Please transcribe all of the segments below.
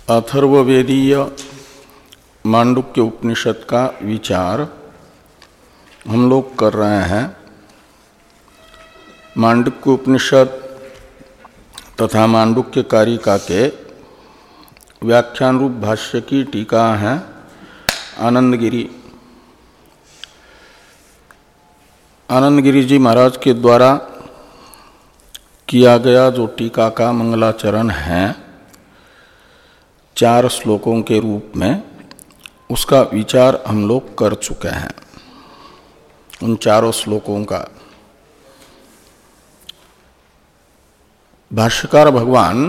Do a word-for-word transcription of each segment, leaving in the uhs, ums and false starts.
अथर्ववेदीय मांडुक्य उपनिषद का विचार हम लोग कर रहे हैं। मांडुक्य उपनिषद तथा मांडुक्य कारिका के व्याख्यान रूप भाष्य की टीका है आनंदगिरी आनंदगिरी जी महाराज के द्वारा किया गया जो टीका का मंगलाचरण है चार श्लोकों के रूप में, उसका विचार हम लोग कर चुके हैं। उन चारों श्लोकों का भाष्यकार भगवान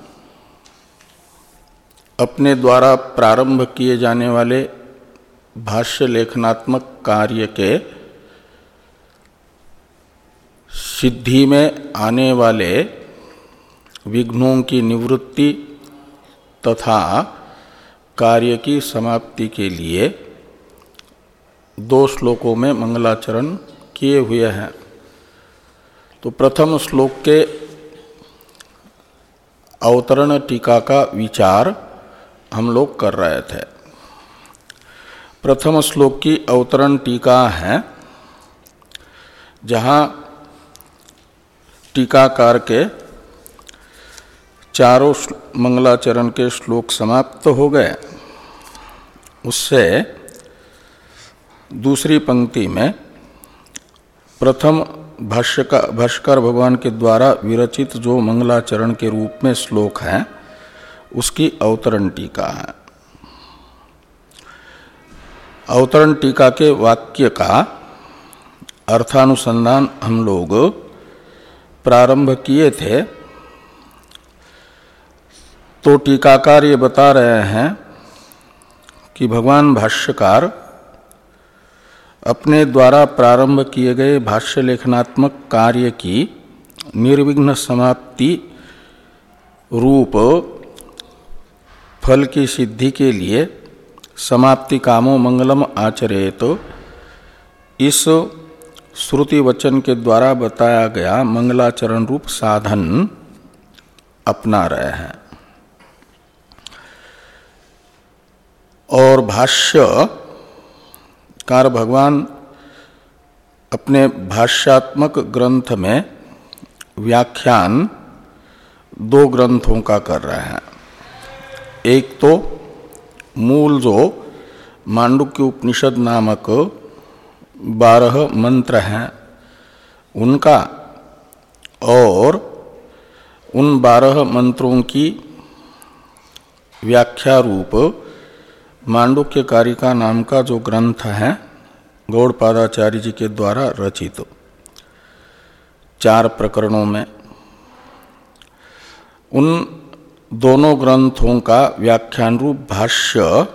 अपने द्वारा प्रारंभ किए जाने वाले भाष्य लेखनात्मक कार्य के सिद्धि में आने वाले विघ्नों की निवृत्ति तथा कार्य की समाप्ति के लिए दो श्लोकों में मंगलाचरण किए हुए हैं। तो प्रथम श्लोक के अवतरण टीका का विचार हम लोग कर रहे थे। प्रथम श्लोक की अवतरण टीका है जहाँ टीकाकार के चारों मंगलाचरण के श्लोक समाप्त हो गए। उससे दूसरी पंक्ति में प्रथम भाष्य का भाष्यकार भगवान के द्वारा विरचित जो मंगलाचरण के रूप में श्लोक हैं उसकी अवतरण टीका है। अवतरण टीका के वाक्य का अर्थानुसंधान हम लोग प्रारंभ किए थे। तो टीकाकार ये बता रहे हैं कि भगवान भाष्यकार अपने द्वारा प्रारंभ किए गए भाष्य लेखनात्मक कार्य की निर्विघ्न समाप्ति रूप फल की सिद्धि के लिए समाप्ति कामो मंगलम आचरेत तो इस श्रुति वचन के द्वारा बताया गया मंगलाचरण रूप साधन अपना रहे हैं। और भाष्यकार भगवान अपने भाष्यात्मक ग्रंथ में व्याख्यान दो ग्रंथों का कर रहे हैं। एक तो मूल जो मांडुक्य उपनिषद नामक बारह मंत्र हैं उनका, और उन बारह मंत्रों की व्याख्या रूप मांडुक्य कारिका नाम का जो ग्रंथ है गौड़पादाचार्य जी के द्वारा रचित चार प्रकरणों में, उन दोनों ग्रंथों का व्याख्यान रूप भाष्य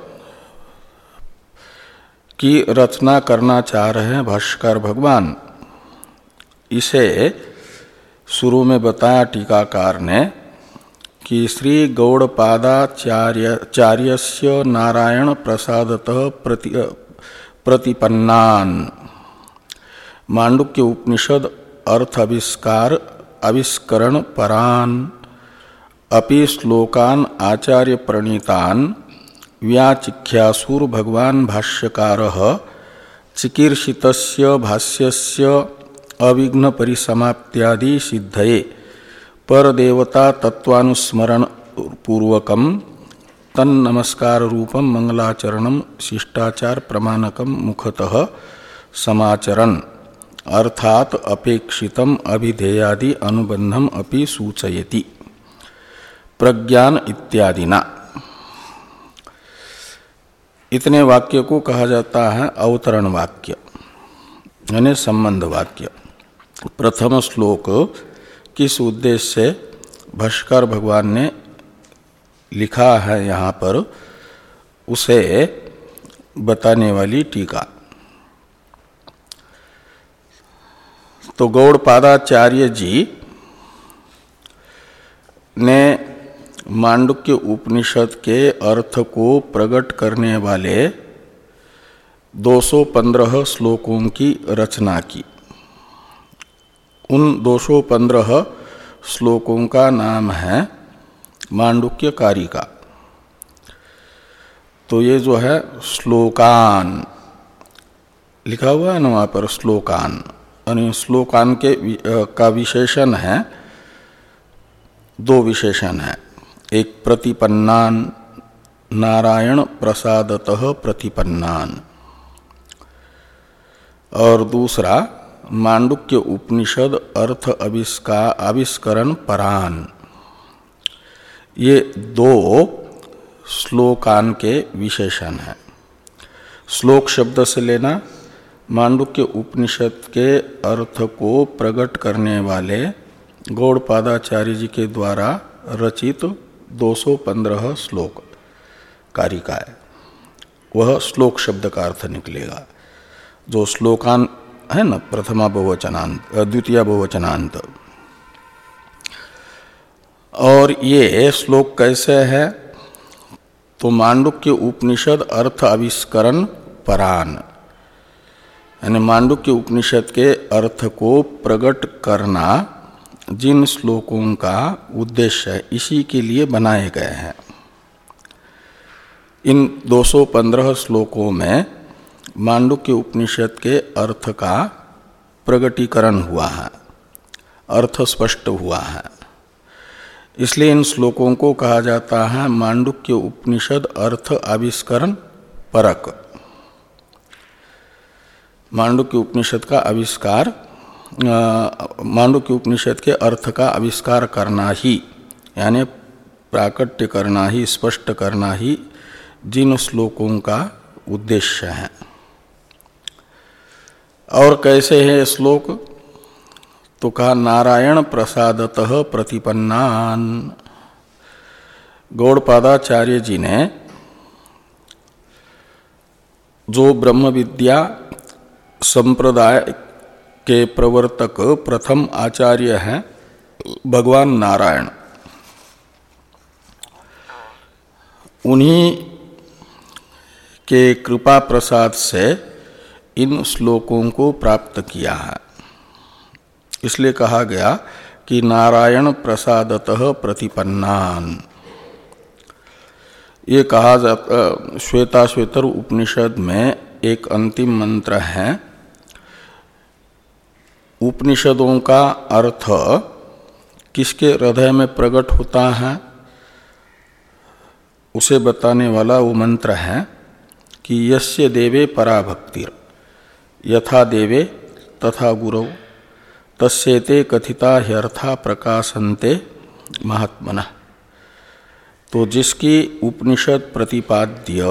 की रचना करना चाह रहे हैं भाष्यकार भगवान। इसे शुरू में बताया टीकाकार ने कि श्री गौड़पादाचार्यस्य नारायण प्रसादतः प्रति प्रतिपन्नान मांडुक्य उपनिषद अर्थ आविष्कार आविष्करण परान अपि श्लोकान आचार्य प्रणीतान व्याचिख्यासुर भगवान भाष्यकारः चिकीर्षितस्य भाष्यस्य अविघ्न परिसमाप्त्यादि सिद्धये परदेवता तत्वानुस्मरण पूर्वकम तन्नमस्कार रूपम मंगलाचरणम शिष्टाचार प्रमाणकम मुखतः समाचरण अर्थात अपेक्षितम अभिधेयादि अनुबंधम अपि सूचयति प्रज्ञान इत्यादिना। इतने वाक्य को कहा जाता है अवतरण वाक्य यानी संबंध वाक्य। प्रथम श्लोक किस उद्देश्य से भाष्यकार भगवान ने लिखा है यहाँ पर उसे बताने वाली टीका। तो गौड़पादाचार्य जी ने मांडुक्य उपनिषद के अर्थ को प्रकट करने वाले दो सौ पंद्रह श्लोकों की रचना की। उन दो सौ पंद्रह श्लोकों का नाम है मांडुक्य कारिका। तो ये जो है श्लोकान लिखा हुआ है ना वहाँ पर, श्लोकान, यानी श्लोकान के का विशेषण है, दो विशेषण है। एक प्रतिपन्नान, नारायण प्रसादतः प्रतिपन्नान, और दूसरा मांडुक्य उपनिषद अर्थ आविष्कार आविष्करण परान। ये दो श्लोकान के विशेषण हैं। श्लोक शब्द से लेना मांडुक्य उपनिषद के अर्थ को प्रकट करने वाले गौड़पादाचार्य जी के द्वारा रचित दो सौ पंद्रह श्लोक कारिका है, वह श्लोक शब्द का अर्थ निकलेगा। जो श्लोकान है ना, प्रथमा बहुवचनांत, द्वितीय बहुवचनांत। और ये श्लोक कैसे है? तो मांडुक्य उपनिषद अर्थ आविष्करण परान, यानी मांडुक्य उपनिषद के अर्थ को प्रकट करना जिन श्लोकों का उद्देश्य है, इसी के लिए बनाए गए हैं। इन दो सौ पंद्रह श्लोकों में मांडुक्य उपनिषद के अर्थ का प्रकटीकरण हुआ है, अर्थ स्पष्ट हुआ है। इसलिए इन श्लोकों को कहा जाता है मांडुक्य उपनिषद अर्थ आविष्करण परक। मांडुक्य उपनिषद का आविष्कार, मांडुक्य उपनिषद के अर्थ का आविष्कार करना ही, यानी प्राकट्य करना ही, स्पष्ट करना ही जिन श्लोकों का उद्देश्य है। और कैसे है श्लोक? तो कहा नारायण प्रसादतः प्रतिपन्नान। गौड़पादाचार्य जी ने जो ब्रह्म विद्या संप्रदाय के प्रवर्तक प्रथम आचार्य हैं भगवान नारायण, उन्हीं के कृपा प्रसाद से इन श्लोकों को प्राप्त किया है। इसलिए कहा गया कि नारायण प्रसादतः प्रतिपन्नान। ये कहा जाता, श्वेताश्वेतर उपनिषद में एक अंतिम मंत्र है। उपनिषदों का अर्थ किसके हृदय में प्रकट होता है उसे बताने वाला वो मंत्र है कि यस्य देवे पराभक्तिर यथा देवे तथा गुरौ तस्येते कथिता ह्यर्था प्रकाशन्ते महात्मनः। तो जिसकी उपनिषद प्रतिपाद्य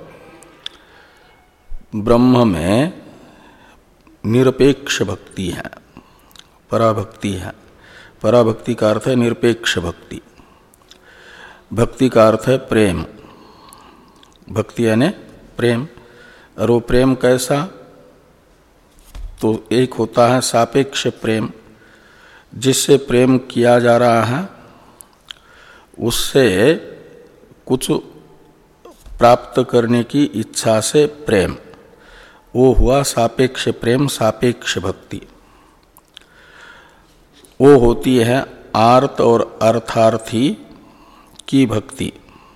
ब्रह्म में निरपेक्ष भक्ति है, पराभक्ति है। पराभक्ति का अर्थ है निरपेक्ष भक्ति, भक्ति का अर्थ है प्रेम। भक्ति यानी प्रेम, और वो प्रेम कैसा? तो एक होता है सापेक्ष प्रेम, जिससे प्रेम किया जा रहा है उससे कुछ प्राप्त करने की इच्छा से प्रेम, वो हुआ सापेक्ष प्रेम, सापेक्ष भक्ति। वो होती है आर्त और अर्थार्थी की भक्ति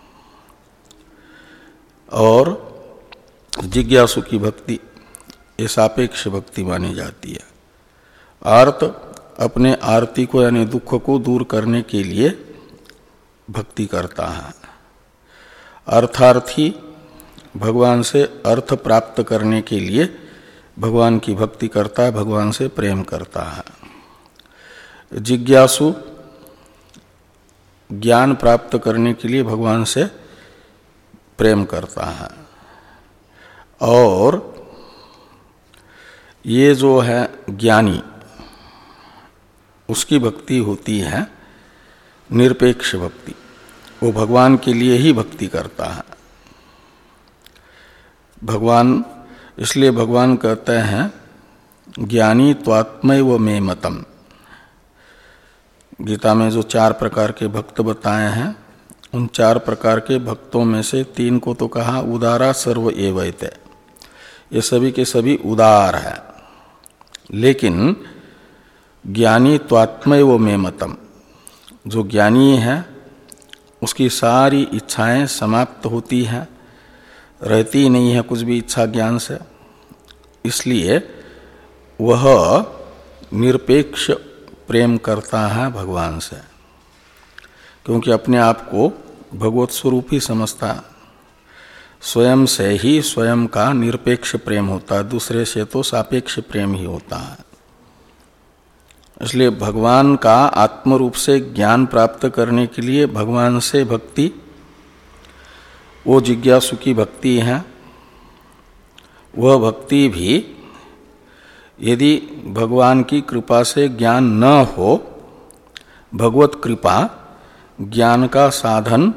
और जिज्ञासु की भक्ति, ये सापेक्ष भक्ति मानी जाती है। आर्त अपने आरती को यानी दुख को दूर करने के लिए भक्ति करता है, अर्थार्थी भगवान से अर्थ प्राप्त करने के लिए भगवान की भक्ति करता है, भगवान से प्रेम करता है। जिज्ञासु ज्ञान प्राप्त करने के लिए भगवान से प्रेम करता है। और ये जो है ज्ञानी, उसकी भक्ति होती है निरपेक्ष भक्ति, वो भगवान के लिए ही भक्ति करता है। भगवान, इसलिए भगवान कहते हैं ज्ञानी त्वात्मैव मे मतम। गीता में जो चार प्रकार के भक्त बताए हैं, उन चार प्रकार के भक्तों में से तीन को तो कहा उदारा सर्व एवैते, ये सभी के सभी उदार है। लेकिन ज्ञानी त्वात्मैव मे मतम, जो ज्ञानी है उसकी सारी इच्छाएं समाप्त होती हैं रहती ही नहीं है कुछ भी इच्छा ज्ञान से, इसलिए वह निरपेक्ष प्रेम करता है भगवान से, क्योंकि अपने आप को भगवत स्वरूप ही समझता है। स्वयं से ही स्वयं का निरपेक्ष प्रेम होता है, दूसरे से तो सापेक्ष प्रेम ही होता है। इसलिए भगवान का आत्म रूप से ज्ञान प्राप्त करने के लिए भगवान से भक्ति, वो जिज्ञासु की भक्ति है। वह भक्ति भी यदि भगवान की कृपा से ज्ञान न हो, भगवत कृपा ज्ञान का साधन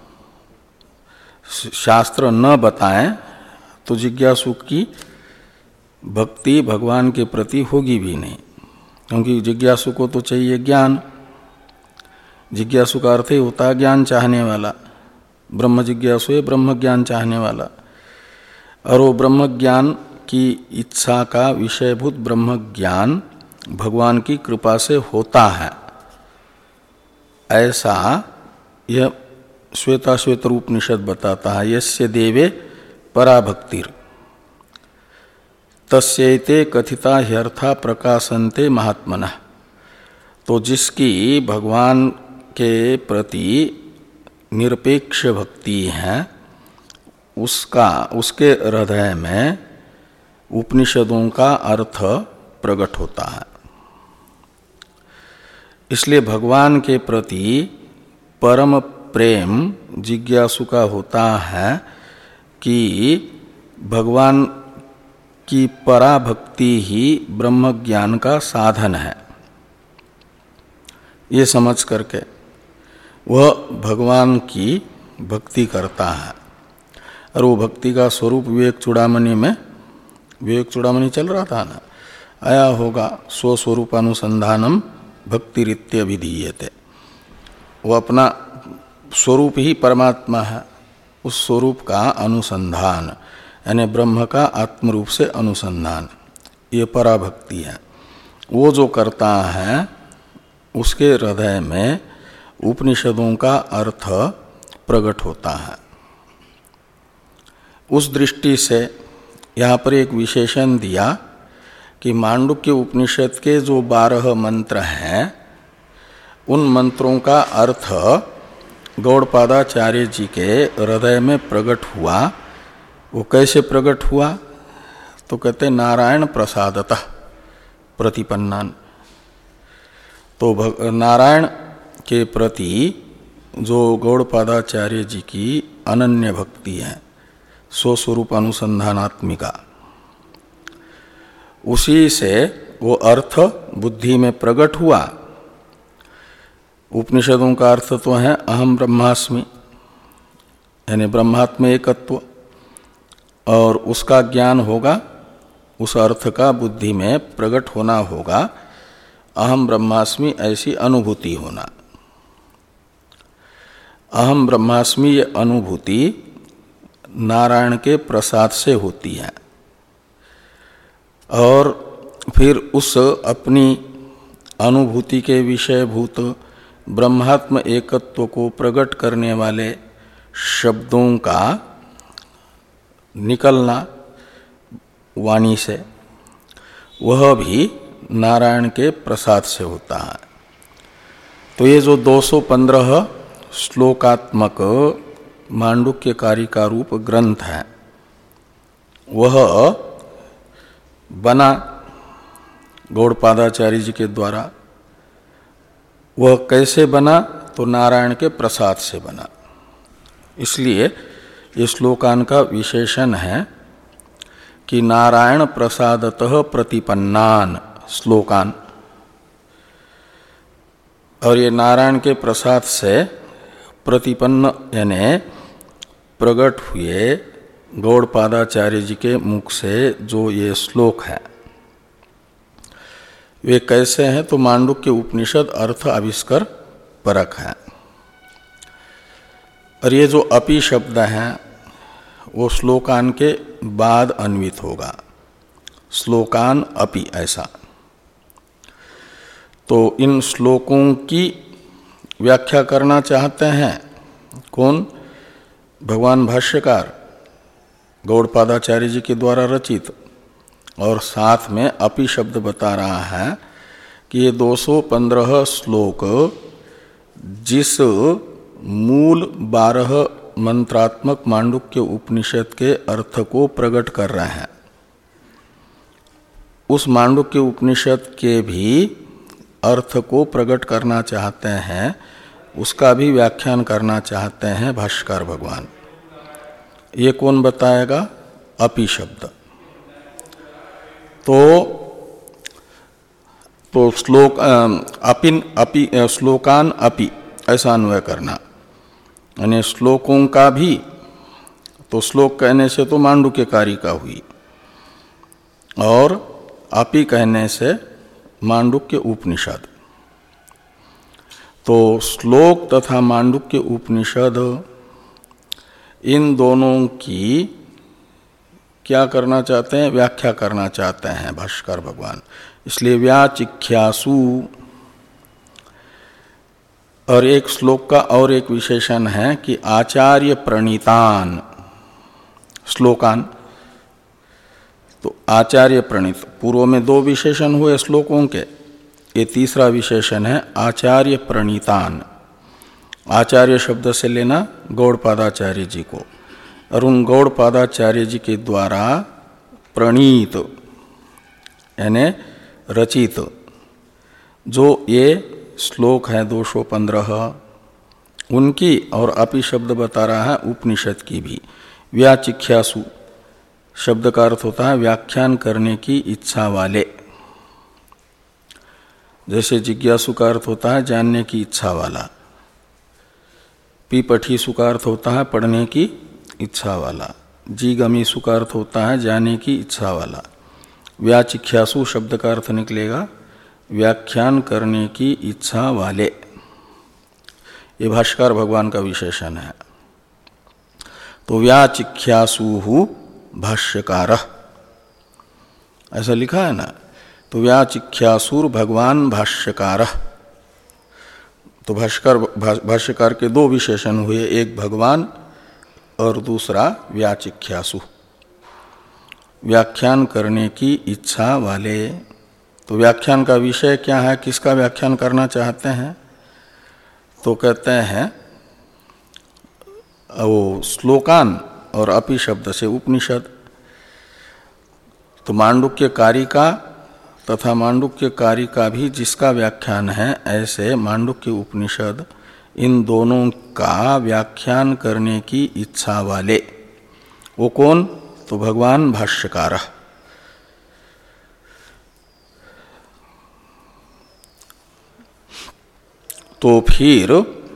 शास्त्र न बताएं, तो जिज्ञासु की भक्ति भगवान के प्रति होगी भी नहीं, क्योंकि जिज्ञासु को तो चाहिए ज्ञान। जिज्ञासु का अर्थ ही होता है ज्ञान चाहने वाला। ब्रह्म जिज्ञासु है ब्रह्म ज्ञान चाहने वाला, और वो ब्रह्म ज्ञान की इच्छा का विषयभूत ब्रह्म ज्ञान भगवान की कृपा से होता है। ऐसा यह श्वेताश्वेत उपनिषद बताता है। यस्य देवे पराभक्तिर तस्यैते कथिता ह्यर्था प्रकाशन्ते महात्मनः। तो जिसकी भगवान के प्रति निरपेक्ष भक्ति है, उसका उसके हृदय में उपनिषदों का अर्थ प्रकट होता है। इसलिए भगवान के प्रति परम प्रेम जिज्ञासु का होता है कि भगवान की पराभक्ति ही ब्रह्म ज्ञान का साधन है। ये समझ करके वह भगवान की भक्ति करता है। और वो भक्ति का स्वरूप विवेक चूड़ामणि में, विवेक चूड़ामणि चल रहा था ना, आया होगा स्वस्वरूपानुसंधानम भक्तिरित्य विधीयते। वो अपना स्वरूप ही परमात्मा है, उस स्वरूप का अनुसंधान, यानी ब्रह्म का आत्म रूप से अनुसंधान, ये पराभक्ति है। वो जो करता है उसके हृदय में उपनिषदों का अर्थ प्रकट होता है। उस दृष्टि से यहाँ पर एक विशेषण दिया कि मांडुक्य उपनिषद के जो बारह मंत्र हैं, उन मंत्रों का अर्थ गौड़पादाचार्य जी के हृदय में प्रकट हुआ। वो कैसे प्रकट हुआ? तो कहते नारायण प्रसादतः प्रतिपन्नान। तो नारायण के प्रति जो गौड़पादाचार्य जी की अनन्य भक्ति है, स्वस्वरूप अनुसंधानात्मिका, उसी से वो अर्थ बुद्धि में प्रकट हुआ। उपनिषदों का अर्थ तो है अहम ब्रह्मास्मि, यानी ब्रह्मात्म एकत्व, और उसका ज्ञान होगा, उस अर्थ का बुद्धि में प्रकट होना होगा, अहम ब्रह्मास्मि ऐसी अनुभूति होना। अहम ब्रह्मास्मि ये अनुभूति नारायण के प्रसाद से होती है, और फिर उस अपनी अनुभूति के विषयभूत ब्रह्मात्म एकत्व को प्रकट करने वाले शब्दों का निकलना वाणी से, वह भी नारायण के प्रसाद से होता है। तो ये जो दो सौ पंद्रह श्लोकात्मक मांडुक्य कारिका रूप ग्रंथ है, वह बना गौड़पादाचार्य जी के द्वारा। वह कैसे बना? तो नारायण के प्रसाद से बना। इसलिए ये श्लोकान का विशेषण है कि नारायण प्रसादतः प्रतिपन्नान श्लोकान। और ये नारायण के प्रसाद से प्रतिपन्न यानी प्रकट हुए गौड़पादाचार्य जी के मुख से जो ये श्लोक है, वे कैसे हैं? तो मांडुक्य उपनिषद अर्थ आविष्कार परक है। और ये जो अपि शब्द है वो श्लोकान के बाद अन्वित होगा, श्लोकान अपि ऐसा। तो इन श्लोकों की व्याख्या करना चाहते हैं कौन? भगवान भाष्यकार, गौड़पादाचार्य जी के द्वारा रचित, और साथ में अपि शब्द बता रहा है कि ये दो सौ पंद्रह श्लोक जिस मूल बारह मंत्रात्मक मांडुक्य उपनिषद के अर्थ को प्रकट कर रहे हैं, उस मांडुक्य उपनिषद के भी अर्थ को प्रकट करना चाहते हैं, उसका भी व्याख्यान करना चाहते हैं भाष्यकार भगवान। ये कौन बताएगा? अपि शब्द। तो तो श्लोक अपिन अपि श्लोकान अपि ऐसा अन्वय करना, यानी श्लोकों का भी। तो श्लोक कहने से तो मांडुक्य कारिका हुई, और अपि कहने से मांडुक्य उपनिषद। तो श्लोक तथा मांडुक्य उपनिषद इन दोनों की क्या करना चाहते हैं? व्याख्या करना चाहते हैं भाष्यकार भगवान। इसलिए व्याचिख्यासु। और एक श्लोक का और एक विशेषण है कि आचार्य प्रणीतान श्लोकान। तो आचार्य प्रणीत, पूर्व में दो विशेषण हुए श्लोकों के, ये तीसरा विशेषण है आचार्य प्रणीतान। आचार्य शब्द से लेना गौड़पादाचार्य जी को, और उन गौड़पादाचार्य जी के द्वारा प्रणीत यानी रचित जो ये श्लोक है दो सौ पंद्रह, उनकी और अपि शब्द बता रहा है उपनिषद की भी। व्याचिख्यासु शब्द का अर्थ होता है व्याख्यान करने की इच्छा वाले। जैसे जिज्ञासु का अर्थ होता है जानने की इच्छा वाला, पीपठीसु का अर्थ होता है पढ़ने की इच्छा वाला, जीगमीसु का अर्थ होता है जाने की इच्छा वाला। व्याचिख्यासु शब्द का अर्थ निकलेगा व्याख्यान करने की इच्छा वाले। ये भाष्यकार भगवान का विशेषण है। तो व्याचिख्यासु भाष्यकार ऐसा लिखा है ना। तो व्याचिख्यासुर भगवान भाष्यकार। तो भाष्यकार भाष्यकार के दो विशेषण हुए, एक भगवान और दूसरा व्याचिख्यासु, व्याख्यान करने की इच्छा वाले। तो व्याख्यान का विषय क्या है, किसका व्याख्यान करना चाहते हैं? तो कहते हैं वो श्लोकान और अपि शब्द से उपनिषद। तो मांडुक्य कारिका तथा मांडुक्य कारिका भी जिसका व्याख्यान है, ऐसे मांडुक्य उपनिषद इन दोनों का व्याख्यान करने की इच्छा वाले। वो कौन? तो भगवान भाष्यकार। तो फिर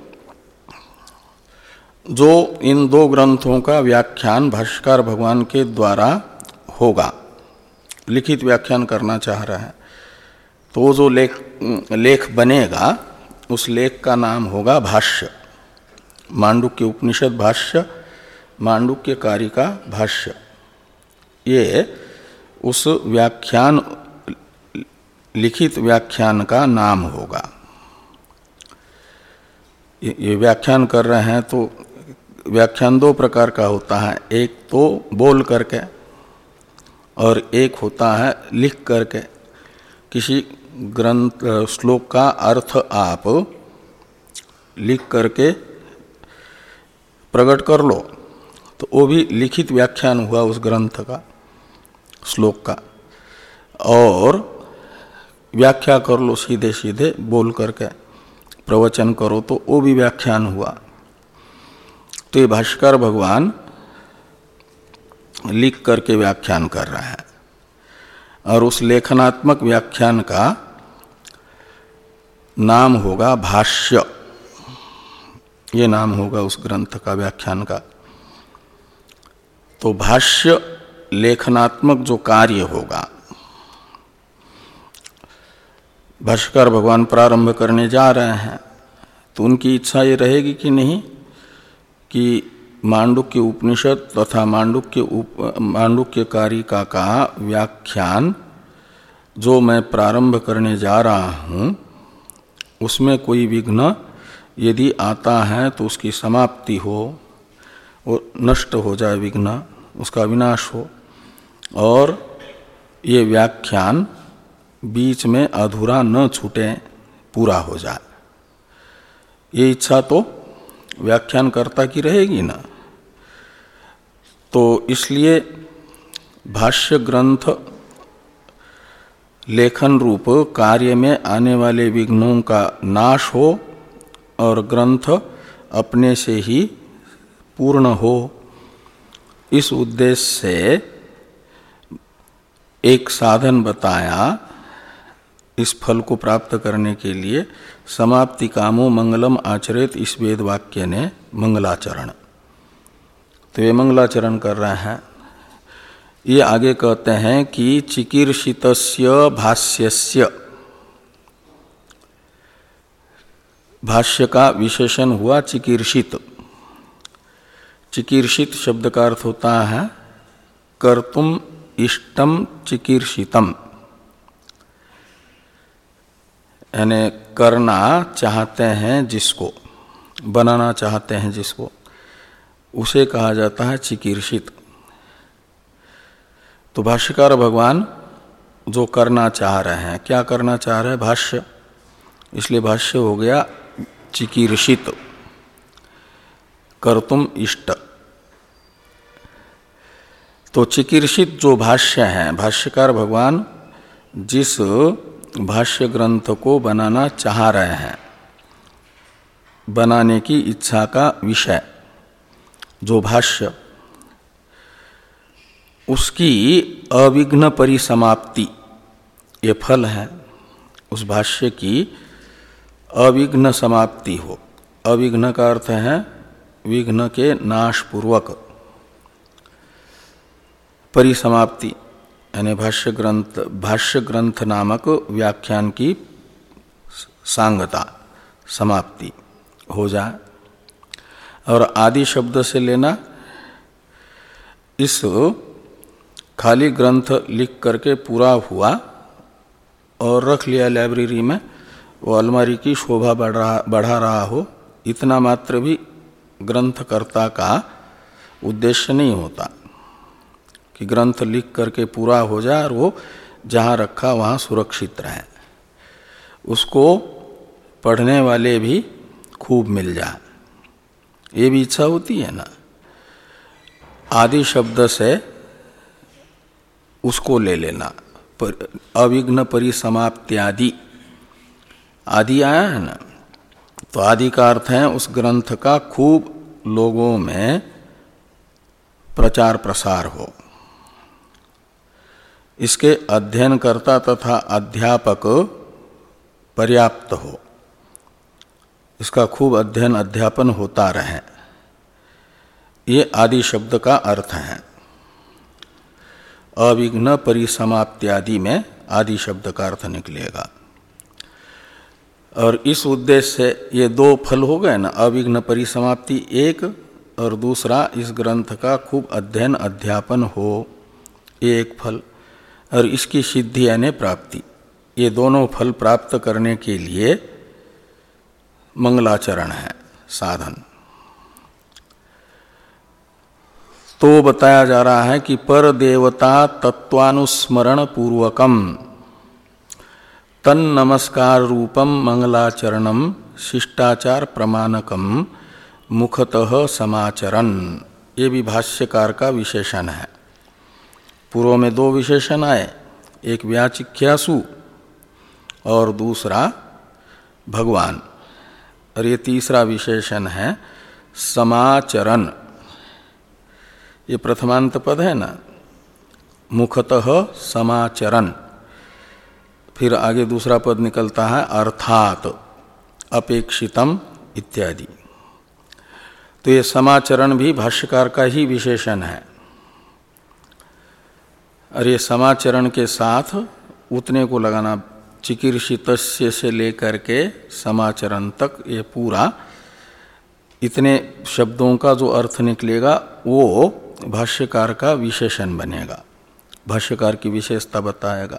जो इन दो ग्रंथों का व्याख्यान भाष्यकार भगवान के द्वारा होगा, लिखित व्याख्यान करना चाह रहा है, तो जो लेख लेख बनेगा उस लेख का नाम होगा भाष्य। मांडुक्य उपनिषद भाष्य, मांडुक्य कारिका भाष्य, ये उस व्याख्यान लिखित व्याख्यान का नाम होगा। ये व्याख्यान कर रहे हैं तो व्याख्यान दो प्रकार का होता है, एक तो बोल करके और एक होता है लिख करके। किसी ग्रंथ श्लोक का अर्थ आप लिख करके प्रकट कर लो तो वो भी लिखित व्याख्यान हुआ उस ग्रंथ का, श्लोक का। और व्याख्या कर लो सीधे सीधे बोल करके, प्रवचन करो तो वो भी व्याख्यान हुआ। तो ये भाष्यकार भगवान लिख करके व्याख्यान कर रहा है, और उस लेखनात्मक व्याख्यान का नाम होगा भाष्य। ये नाम होगा उस ग्रंथ का, व्याख्यान का। तो भाष्य लेखनात्मक जो कार्य होगा, भाष्यकार भगवान प्रारंभ करने जा रहे हैं, तो उनकी इच्छा ये रहेगी कि नहीं कि मांडुक्य उपनिषद तथा मांडुक्य उप मांडुक्य कारिका का व्याख्यान जो मैं प्रारंभ करने जा रहा हूँ उसमें कोई विघ्न यदि आता है तो उसकी समाप्ति हो, वो नष्ट हो जाए विघ्न, उसका विनाश हो और ये व्याख्यान बीच में अधूरा न छूटे, पूरा हो जाए। ये इच्छा तो व्याख्यानकर्ता की रहेगी ना। तो इसलिए भाष्य ग्रंथ लेखन रूप कार्य में आने वाले विघ्नों का नाश हो और ग्रंथ अपने से ही पूर्ण हो, इस उद्देश्य से एक साधन बताया इस फल को प्राप्त करने के लिए। समाप्ति कामो मंगलम आचरित, इस वेद वाक्य ने मंगलाचरण, तो ये मंगलाचरण कर रहे हैं। ये आगे कहते हैं कि चिकीर्षितस्य भाष्यस्य, भाष्य का विशेषण हुआ चिकीर्षित। चिकीर्षित शब्द का अर्थ होता है कर्तुम इष्टम चिकीर्षितम, यानी करना चाहते हैं जिसको, बनाना चाहते हैं जिसको, उसे कहा जाता है चिकीर्षित। तो भाष्यकार भगवान जो करना चाह रहे हैं, क्या करना चाह रहे हैं? भाष्य, इसलिए भाष्य हो गया चिकीर्षित, कर्तुम इष्ट। तो चिकीर्षित जो भाष्य है, भाष्यकार भगवान जिस भाष्य ग्रंथ को बनाना चाह रहे हैं, बनाने की इच्छा का विषय जो भाष्य, उसकी अविघ्न परिसमाप्ति ये फल है। उस भाष्य की अविघ्न समाप्ति हो। अविघ्न का अर्थ है विघ्न के नाश पूर्वक, परिसमाप्ति यानी भाष्य ग्रंथ, भाष्य ग्रंथ नामक व्याख्यान की सांगता, समाप्ति हो जाए। और आदि शब्द से लेना इस खाली ग्रंथ लिख करके पूरा हुआ और रख लिया लाइब्रेरी में, वो अलमारी की शोभा बढ़ा रहा बढ़ा रहा हो, इतना मात्र भी ग्रंथकर्ता का उद्देश्य नहीं होता कि ग्रंथ लिख करके पूरा हो जाए और वो जहाँ रखा वहाँ सुरक्षित रहे, उसको पढ़ने वाले भी खूब मिल जाए, ये भी इच्छा होती है ना। आदि शब्द से उसको ले लेना, पर, अविघ्न परिसमाप्त्यादि, आदि आया है ना, तो आदि का अर्थ है उस ग्रंथ का खूब लोगों में प्रचार प्रसार हो, इसके अध्ययनकर्ता तथा अध्यापक पर्याप्त हो, इसका खूब अध्ययन अध्यापन होता रहे, ये आदि शब्द का अर्थ है। अविघ्न परिसमाप्त्यादि में आदि शब्द का अर्थ निकलेगा। और इस उद्देश्य से ये दो फल हो गए ना, अविघ्न परिसमाप्ति एक, और दूसरा इस ग्रंथ का खूब अध्ययन अध्यापन हो, ये एक फल। और इसकी सिद्धि यानी प्राप्ति, ये दोनों फल प्राप्त करने के लिए मंगलाचरण है साधन। तो बताया जा रहा है कि पर देवता तत्वानुस्मरण पूर्वकम तन नमस्कार रूपम मंगलाचरणम शिष्टाचार प्रमाणकम मुखतः समाचरण, ये भी भाष्यकार का विशेषण है। पूर्व में दो विशेषण आए, एक व्याचिख्यासु और दूसरा भगवान, और ये तीसरा विशेषण है समाचरण। ये प्रथमांत पद है ना, मुखतः समाचरण, फिर आगे दूसरा पद निकलता है अर्थात, अपेक्षितम इत्यादि। तो ये समाचरण भी भाष्यकार का ही विशेषण है। और ये समाचरण के साथ उतने को लगाना, चिकीर्षितस्य से लेकर के समाचरण तक, ये पूरा इतने शब्दों का जो अर्थ निकलेगा वो भाष्यकार का विशेषण बनेगा, भाष्यकार की विशेषता बताएगा।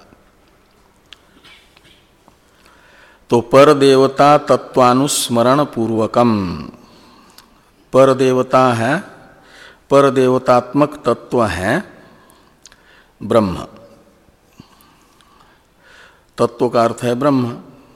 तो पर देवता तत्वानुस्मरण पूर्वकम, पर देवता है परदेवतात्मक तत्व है ब्रह्म। तत्व का अर्थ है ब्रह्म।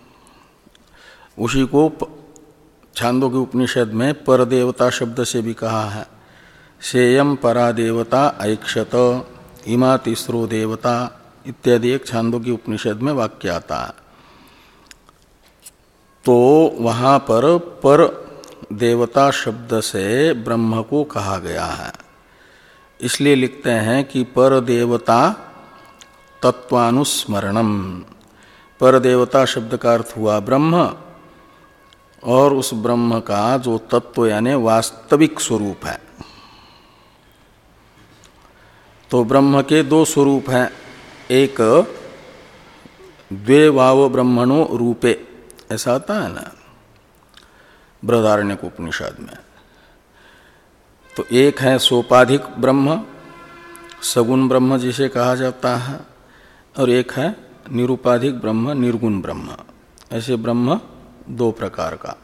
उसी को छांदोग्य उपनिषद में परदेवता शब्द से भी कहा है। सेयम परादेवता ऐक्षत इमा तीसरो देवता इत्यादि एक छांदोग्य उपनिषद में वाक्य आता है। तो वहाँ पर पर देवता शब्द से ब्रह्म को कहा गया है। इसलिए लिखते हैं कि पर देवता तत्वानुस्मरणम। पर देवता शब्द का अर्थ हुआ ब्रह्म, और उस ब्रह्म का जो तत्व यानी वास्तविक स्वरूप है। तो ब्रह्म के दो स्वरूप हैं, एक द्वे वाव ब्रह्मणो रूपे, ऐसा आता है ना बृहदारण्यक उपनिषद में। तो एक है सोपाधिक ब्रह्म, सगुण ब्रह्म जिसे कहा जाता है, और एक है निरुपाधिक ब्रह्म, निर्गुण ब्रह्म। ऐसे ब्रह्म दो प्रकार का।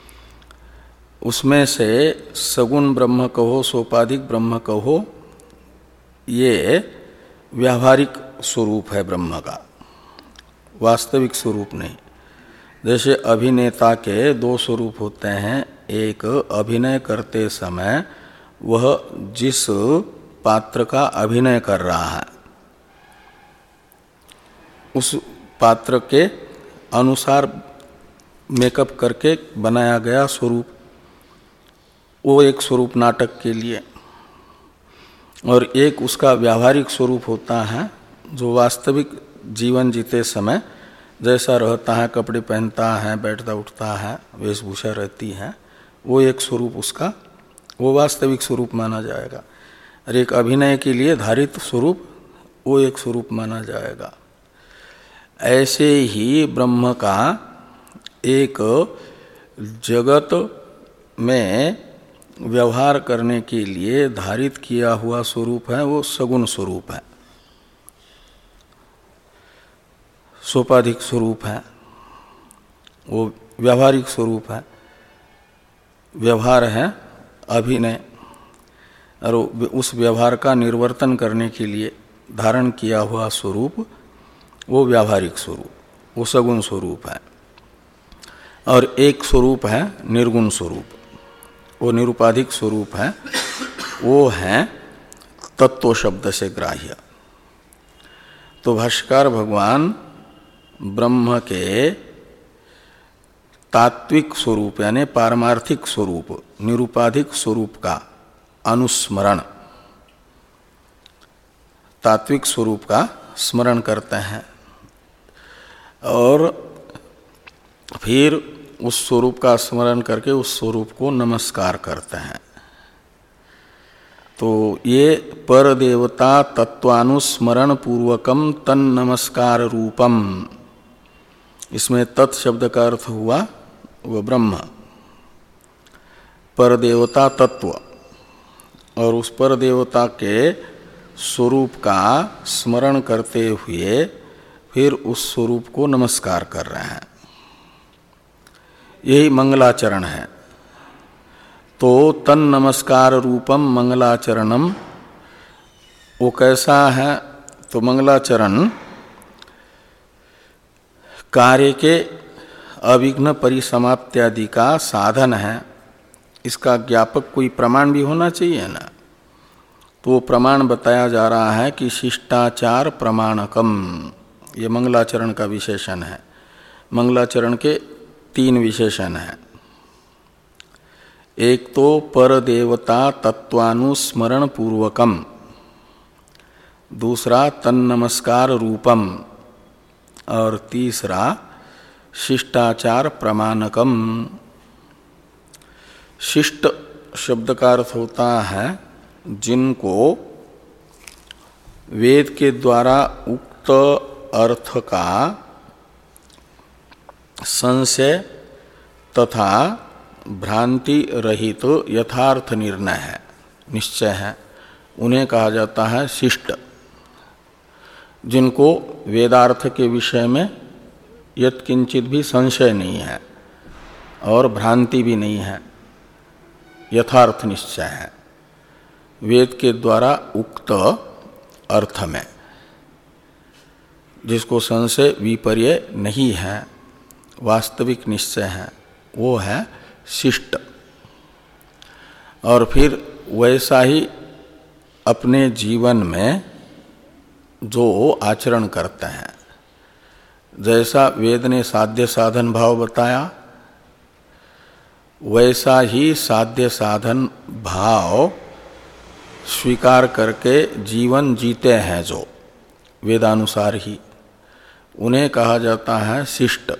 उसमें से सगुण ब्रह्म कहो, सोपाधिक ब्रह्म कहो, ये व्यावहारिक स्वरूप है ब्रह्म का, वास्तविक स्वरूप नहीं। जैसे अभिनेता के दो स्वरूप होते हैं, एक अभिनय करते समय वह जिस पात्र का अभिनय कर रहा है उस पात्र के अनुसार मेकअप करके बनाया गया स्वरूप, वो एक स्वरूप नाटक के लिए। और एक उसका व्यावहारिक स्वरूप होता है जो वास्तविक जीवन जीते समय जैसा रहता है, कपड़े पहनता है, बैठता उठता है, वेशभूषा रहती है, वो एक स्वरूप उसका, वो वास्तविक स्वरूप माना जाएगा। और एक अभिनय के लिए धारित स्वरूप, वो एक स्वरूप माना जाएगा। ऐसे ही ब्रह्म का एक जगत में व्यवहार करने के लिए धारित किया हुआ स्वरूप है, वो सगुण स्वरूप है, सोपाधिक स्वरूप है, वो व्यावहारिक स्वरूप है। व्यवहार है अभिनय, और उस व्यवहार का निर्वर्तन करने के लिए धारण किया हुआ स्वरूप वो व्यावहारिक स्वरूप, वो सगुण स्वरूप है। और एक स्वरूप है निर्गुण स्वरूप, वो निरुपाधिक स्वरूप है, वो है तत्व शब्द से ग्राह्य। तो भाष्यकार भगवान ब्रह्म के तात्विक स्वरूप यानी पारमार्थिक स्वरूप, निरुपाधिक स्वरूप का अनुस्मरण, तात्विक स्वरूप का स्मरण करते हैं, और फिर उस स्वरूप का स्मरण करके उस स्वरूप को नमस्कार करते हैं। तो ये पर देवता तत्वानुस्मरण पूर्वकम तन नमस्कार रूपम, इसमें तत् शब्द का अर्थ हुआ वह ब्रह्म, पर देवता तत्व, और उस पर देवता के स्वरूप का स्मरण करते हुए फिर उस स्वरूप को नमस्कार कर रहे हैं। यही मंगलाचरण है। तो तन नमस्कार रूपम मंगलाचरणम, वो कैसा है? तो मंगलाचरण कार्य के अविघ्न परिसमाप्त्यादि का साधन है। इसका ज्ञापक कोई प्रमाण भी होना चाहिए ना। तो प्रमाण बताया जा रहा है कि शिष्टाचार प्रमाणकम, ये मंगलाचरण का विशेषण है। मंगलाचरण के तीन विशेषण हैं। एक तो पर देवता तत्वानुस्मरण पूर्वकम, दूसरा तन नमस्कार रूपम, और तीसरा शिष्टाचार प्रमाणकम। शिष्ट शब्द का अर्थ होता है जिनको वेद के द्वारा उक्त अर्थ का संशय तथा भ्रांति रहित तो यथार्थ निर्णय है, निश्चय है, उन्हें कहा जाता है शिष्ट। जिनको वेदार्थ के विषय में यत्किंचित भी संशय नहीं है और भ्रांति भी नहीं है, यथार्थ निश्चय है, वेद के द्वारा उक्त अर्थ में, जिसको संशय विपर्य नहीं है, वास्तविक निश्चय है, वो है शिष्ट। और फिर वैसा ही अपने जीवन में जो आचरण करते हैं, जैसा वेद ने साध्य साधन भाव बताया, वैसा ही साध्य साधन भाव स्वीकार करके जीवन जीते हैं जो वेदानुसार ही, उन्हें कहा जाता है शिष्ट।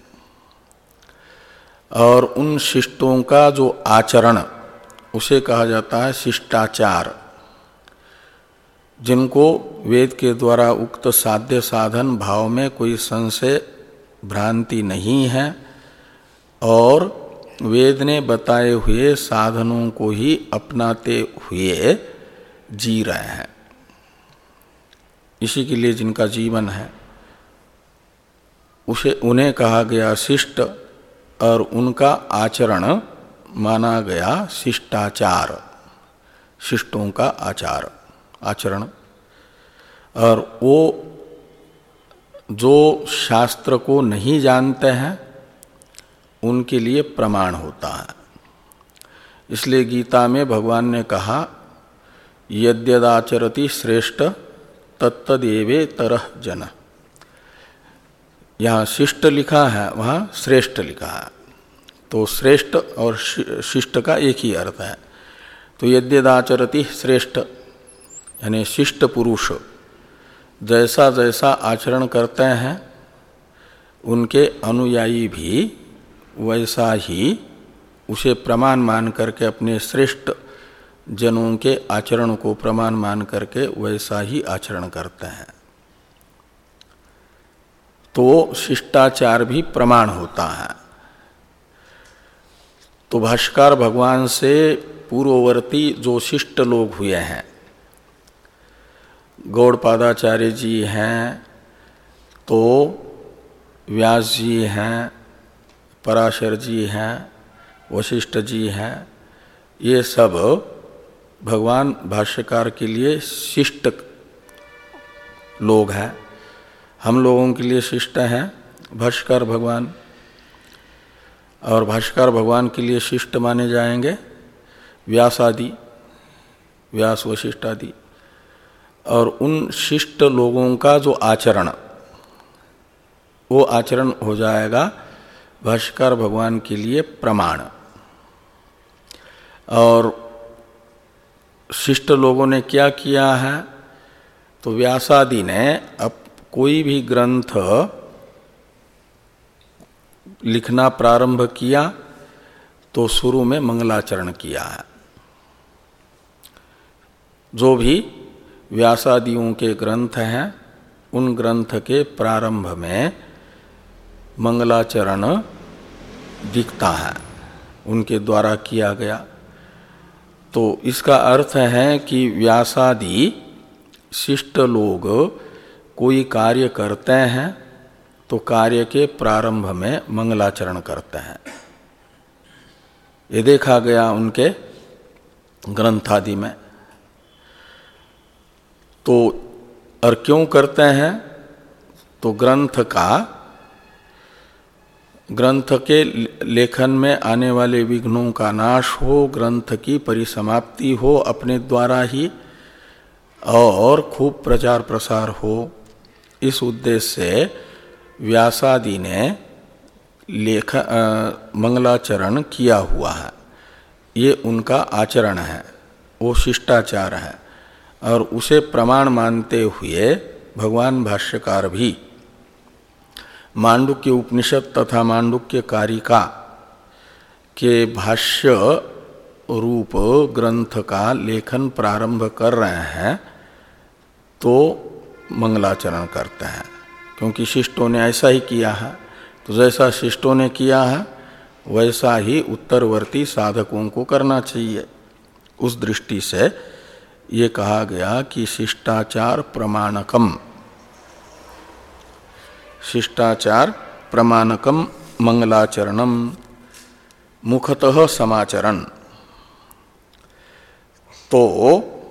और उन शिष्टों का जो आचरण, उसे कहा जाता है शिष्टाचार। जिनको वेद के द्वारा उक्त साध्य साधन भाव में कोई संशय भ्रांति नहीं है और वेद ने बताए हुए साधनों को ही अपनाते हुए जी रहे हैं, इसी के लिए जिनका जीवन है, उसे उन्हें कहा गया शिष्ट। और उनका आचरण माना गया शिष्टाचार, शिष्टों का आचार आचरण। और वो जो शास्त्र को नहीं जानते हैं उनके लिए प्रमाण होता है। इसलिए गीता में भगवान ने कहा, यद्यदाचरति श्रेष्ठ तत्तदेवे तरह जन। यहाँ शिष्ट लिखा है, वहाँ श्रेष्ठ लिखा है, तो श्रेष्ठ और शिष्ट का एक ही अर्थ है। तो यद्यदाचरति श्रेष्ठ यानी शिष्ट पुरुष जैसा जैसा आचरण करते हैं, उनके अनुयायी भी वैसा ही उसे प्रमाण मान करके, अपने श्रेष्ठ जनों के आचरण को प्रमाण मान करके वैसा ही आचरण करते हैं। तो शिष्टाचार भी प्रमाण होता है। तो भाष्यकार भगवान से पूर्ववर्ती जो शिष्ट लोग हुए हैं, गौड़पादाचार्य जी हैं, तो व्यास जी हैं, पराशर जी हैं, वशिष्ठ जी हैं, ये सब भगवान भाष्यकार के लिए शिष्ट लोग हैं। हम लोगों के लिए शिष्ट हैं भाष्यकार भगवान, और भाष्यकार भगवान के लिए शिष्ट माने जाएंगे व्यास आदि, व्यास वशिष्ठ आदि। और उन शिष्ट लोगों का जो आचरण, वो आचरण हो जाएगा भाष्यकार भगवान के लिए प्रमाण। और शिष्ट लोगों ने क्या किया है, तो व्यासादि ने अब कोई भी ग्रंथ लिखना प्रारंभ किया तो शुरू में मंगलाचरण किया है। जो भी व्यासादियों के ग्रंथ हैं, उन ग्रंथ के प्रारंभ में मंगलाचरण दिखता है, उनके द्वारा किया गया। तो इसका अर्थ है कि व्यासादि शिष्ट लोग कोई कार्य करते हैं तो कार्य के प्रारंभ में मंगलाचरण करते हैं। ये देखा गया उनके ग्रंथादि में। तो और क्यों करते हैं, तो ग्रंथ का ग्रंथ के लेखन में आने वाले विघ्नों का नाश हो, ग्रंथ की परिसमाप्ति हो अपने द्वारा ही, और खूब प्रचार प्रसार हो। इस उद्देश्य से व्यासादि ने लेख मंगलाचरण किया हुआ है। ये उनका आचरण है, वो शिष्टाचार है। और उसे प्रमाण मानते हुए भगवान भाष्यकार भी मांडुक्य उपनिषद तथा मांडुक्य कारिका के भाष्य रूप ग्रंथ का लेखन प्रारंभ कर रहे हैं तो मंगलाचरण करते हैं, क्योंकि शिष्टों ने ऐसा ही किया है। तो जैसा शिष्टों ने किया है वैसा ही उत्तरवर्ती साधकों को करना चाहिए। उस दृष्टि से ये कहा गया कि शिष्टाचार प्रमाणकम, शिष्टाचार प्रमाणकम मंगलाचरणम मुखतः समाचरण। तो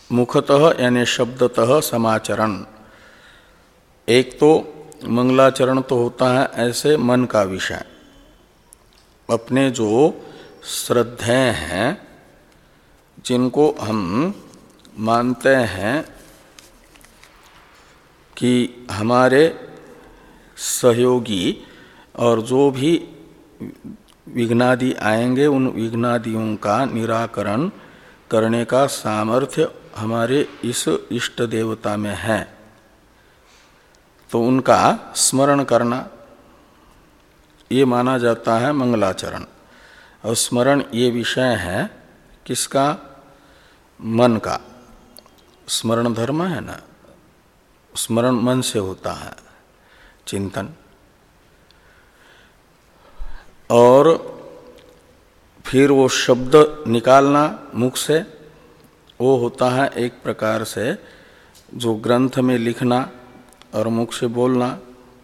मुखतः यानी शब्दतः समाचरण। एक तो मंगलाचरण तो होता है ऐसे मन का विषय, अपने जो श्रद्धेय हैं, जिनको हम मानते हैं कि हमारे सहयोगी और जो भी विघ्नादि आएंगे उन विघ्नादियों का निराकरण करने का सामर्थ्य हमारे इस इष्ट देवता में है, तो उनका स्मरण करना ये माना जाता है मंगलाचरण। और स्मरण ये विषय है किसका? मन का। स्मरण धर्म है ना, स्मरण मन से होता है, चिंतन। और फिर वो शब्द निकालना मुख से, वो होता है एक प्रकार से जो ग्रंथ में लिखना और मुख से बोलना।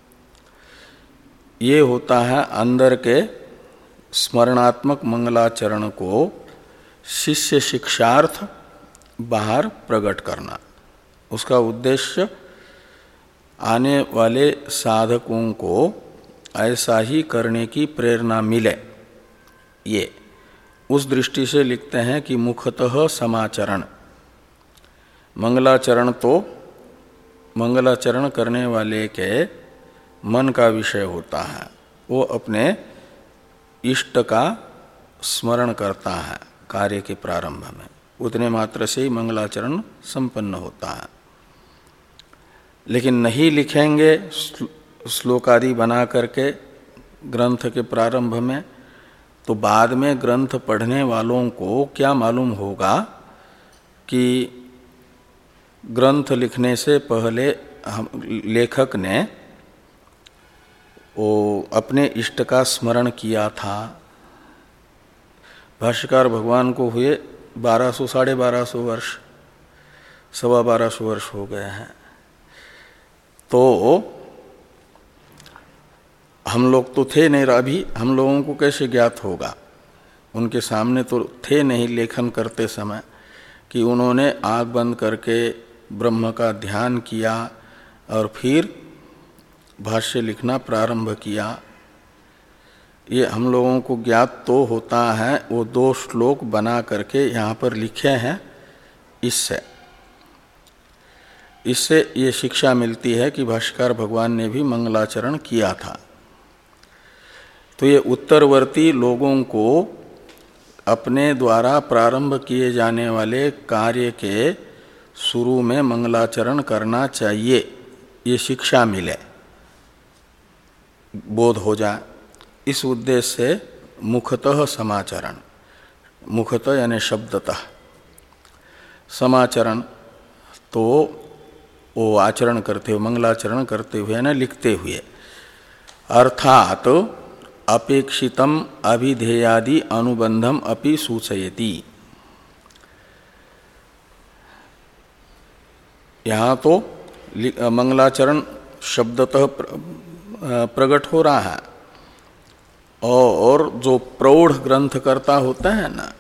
ये होता है अंदर के स्मरणात्मक मंगलाचरण को शिष्य शिक्षार्थ बाहर प्रकट करना। उसका उद्देश्य आने वाले साधकों को ऐसा ही करने की प्रेरणा मिले, ये उस दृष्टि से लिखते हैं कि मुखतः समाचरण। मंगलाचरण तो मंगलाचरण करने वाले के मन का विषय होता है, वो अपने इष्ट का स्मरण करता है कार्य के प्रारंभ में, उतने मात्र से ही मंगलाचरण संपन्न होता है। लेकिन नहीं लिखेंगे श्लोक आदि बना करके ग्रंथ के प्रारंभ में, तो बाद में ग्रंथ पढ़ने वालों को क्या मालूम होगा कि ग्रंथ लिखने से पहले हम लेखक ने वो अपने इष्ट का स्मरण किया था। भाष्यकार भगवान को हुए बारह सौ साढ़े बारह सौ वर्ष, सवा बारह सौ वर्ष हो गए हैं। तो हम लोग तो थे नहीं, अभी हम लोगों को कैसे ज्ञात होगा? उनके सामने तो थे नहीं लेखन करते समय कि उन्होंने आँख बंद करके ब्रह्म का ध्यान किया और फिर भाष्य लिखना प्रारंभ किया। ये हम लोगों को ज्ञात तो होता है, वो दो श्लोक बना करके यहाँ पर लिखे हैं। इससे इससे ये शिक्षा मिलती है कि भाष्यकार भगवान ने भी मंगलाचरण किया था। तो ये उत्तरवर्ती लोगों को अपने द्वारा प्रारंभ किए जाने वाले कार्य के शुरू में मंगलाचरण करना चाहिए, ये शिक्षा मिले, बोध हो जाए। इस उद्देश्य से मुखतः समाचरण, मुखतः यानी शब्दतः समाचरण, तो वो आचरण करते हुए, मंगलाचरण करते हुए ना लिखते हुए, अर्थात अपेक्षितम अभिधेयादि अनुबंधम अपि सूचयति। यहाँ तो मंगलाचरण शब्दतः प्रकट हो रहा है, और जो प्रौढ़ ग्रंथकर्ता होता है ना,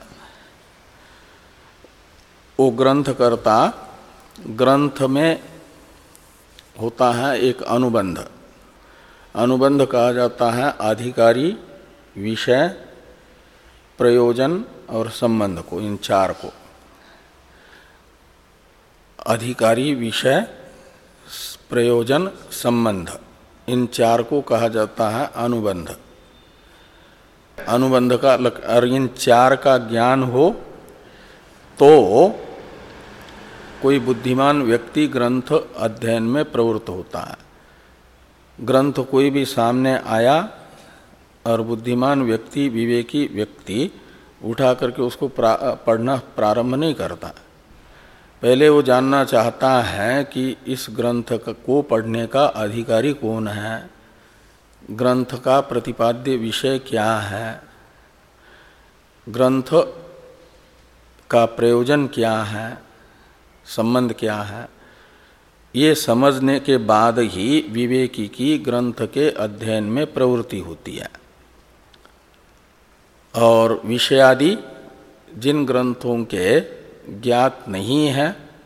वो ग्रंथकर्ता ग्रंथ में होता है एक अनुबंध। अनुबंध कहा जाता है अधिकारी, विषय, प्रयोजन और संबंध को, इन चार को। अधिकारी, विषय, प्रयोजन, संबंध, इन चार को कहा जाता है अनुबंध। अनुबंध का और इन चार का ज्ञान हो तो कोई बुद्धिमान व्यक्ति ग्रंथ अध्ययन में प्रवृत्त होता है। ग्रंथ कोई भी सामने आया और बुद्धिमान व्यक्ति, विवेकी व्यक्ति उठा करके उसको प्रा, पढ़ना प्रारंभ नहीं करता। पहले वो जानना चाहता है कि इस ग्रंथ को पढ़ने का अधिकारी कौन है, ग्रंथ का प्रतिपाद्य विषय क्या है, ग्रंथ का प्रयोजन क्या है, संबंध क्या है। ये समझने के बाद ही विवेकी की ग्रंथ के अध्ययन में प्रवृत्ति होती है। और विषयादि जिन ग्रंथों के ज्ञात नहीं है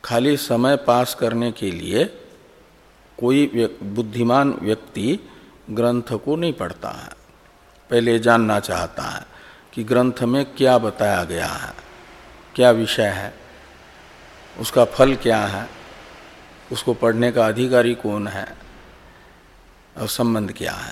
खाली समय पास करने के लिए कोई बुद्धिमान व्यक्ति ग्रंथ को नहीं पढ़ता है। पहले जानना चाहता है कि ग्रंथ में क्या बताया गया है, क्या विषय है, उसका फल क्या है, उसको पढ़ने का अधिकारी कौन है और संबंध क्या है।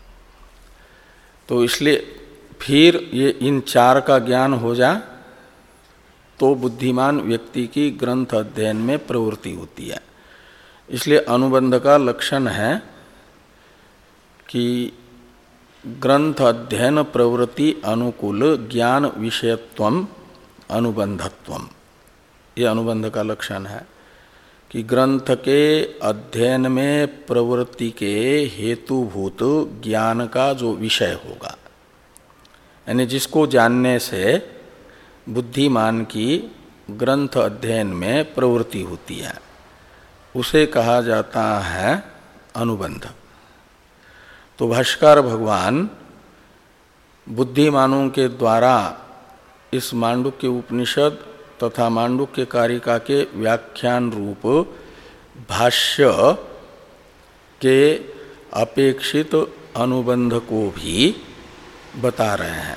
तो इसलिए फिर ये इन चार का ज्ञान हो जाए तो बुद्धिमान व्यक्ति की ग्रंथ अध्ययन में प्रवृत्ति होती है। इसलिए अनुबंध का लक्षण है कि ग्रंथ अध्ययन प्रवृत्ति अनुकूल ज्ञान विषयत्वम अनुबंधत्वम, ये अनुबंध का लक्षण है कि ग्रंथ के अध्ययन में प्रवृत्ति के हेतुभूत ज्ञान का जो विषय होगा, यानी जिसको जानने से बुद्धिमान की ग्रंथ अध्ययन में प्रवृत्ति होती है, उसे कहा जाता है अनुबंध। तो भाष्यकार भगवान बुद्धिमानों के द्वारा इस मांडुक्य उपनिषद तथा मांडुक्य कारिका के व्याख्यान रूप भाष्य के अपेक्षित अनुबंध को भी बता रहे हैं।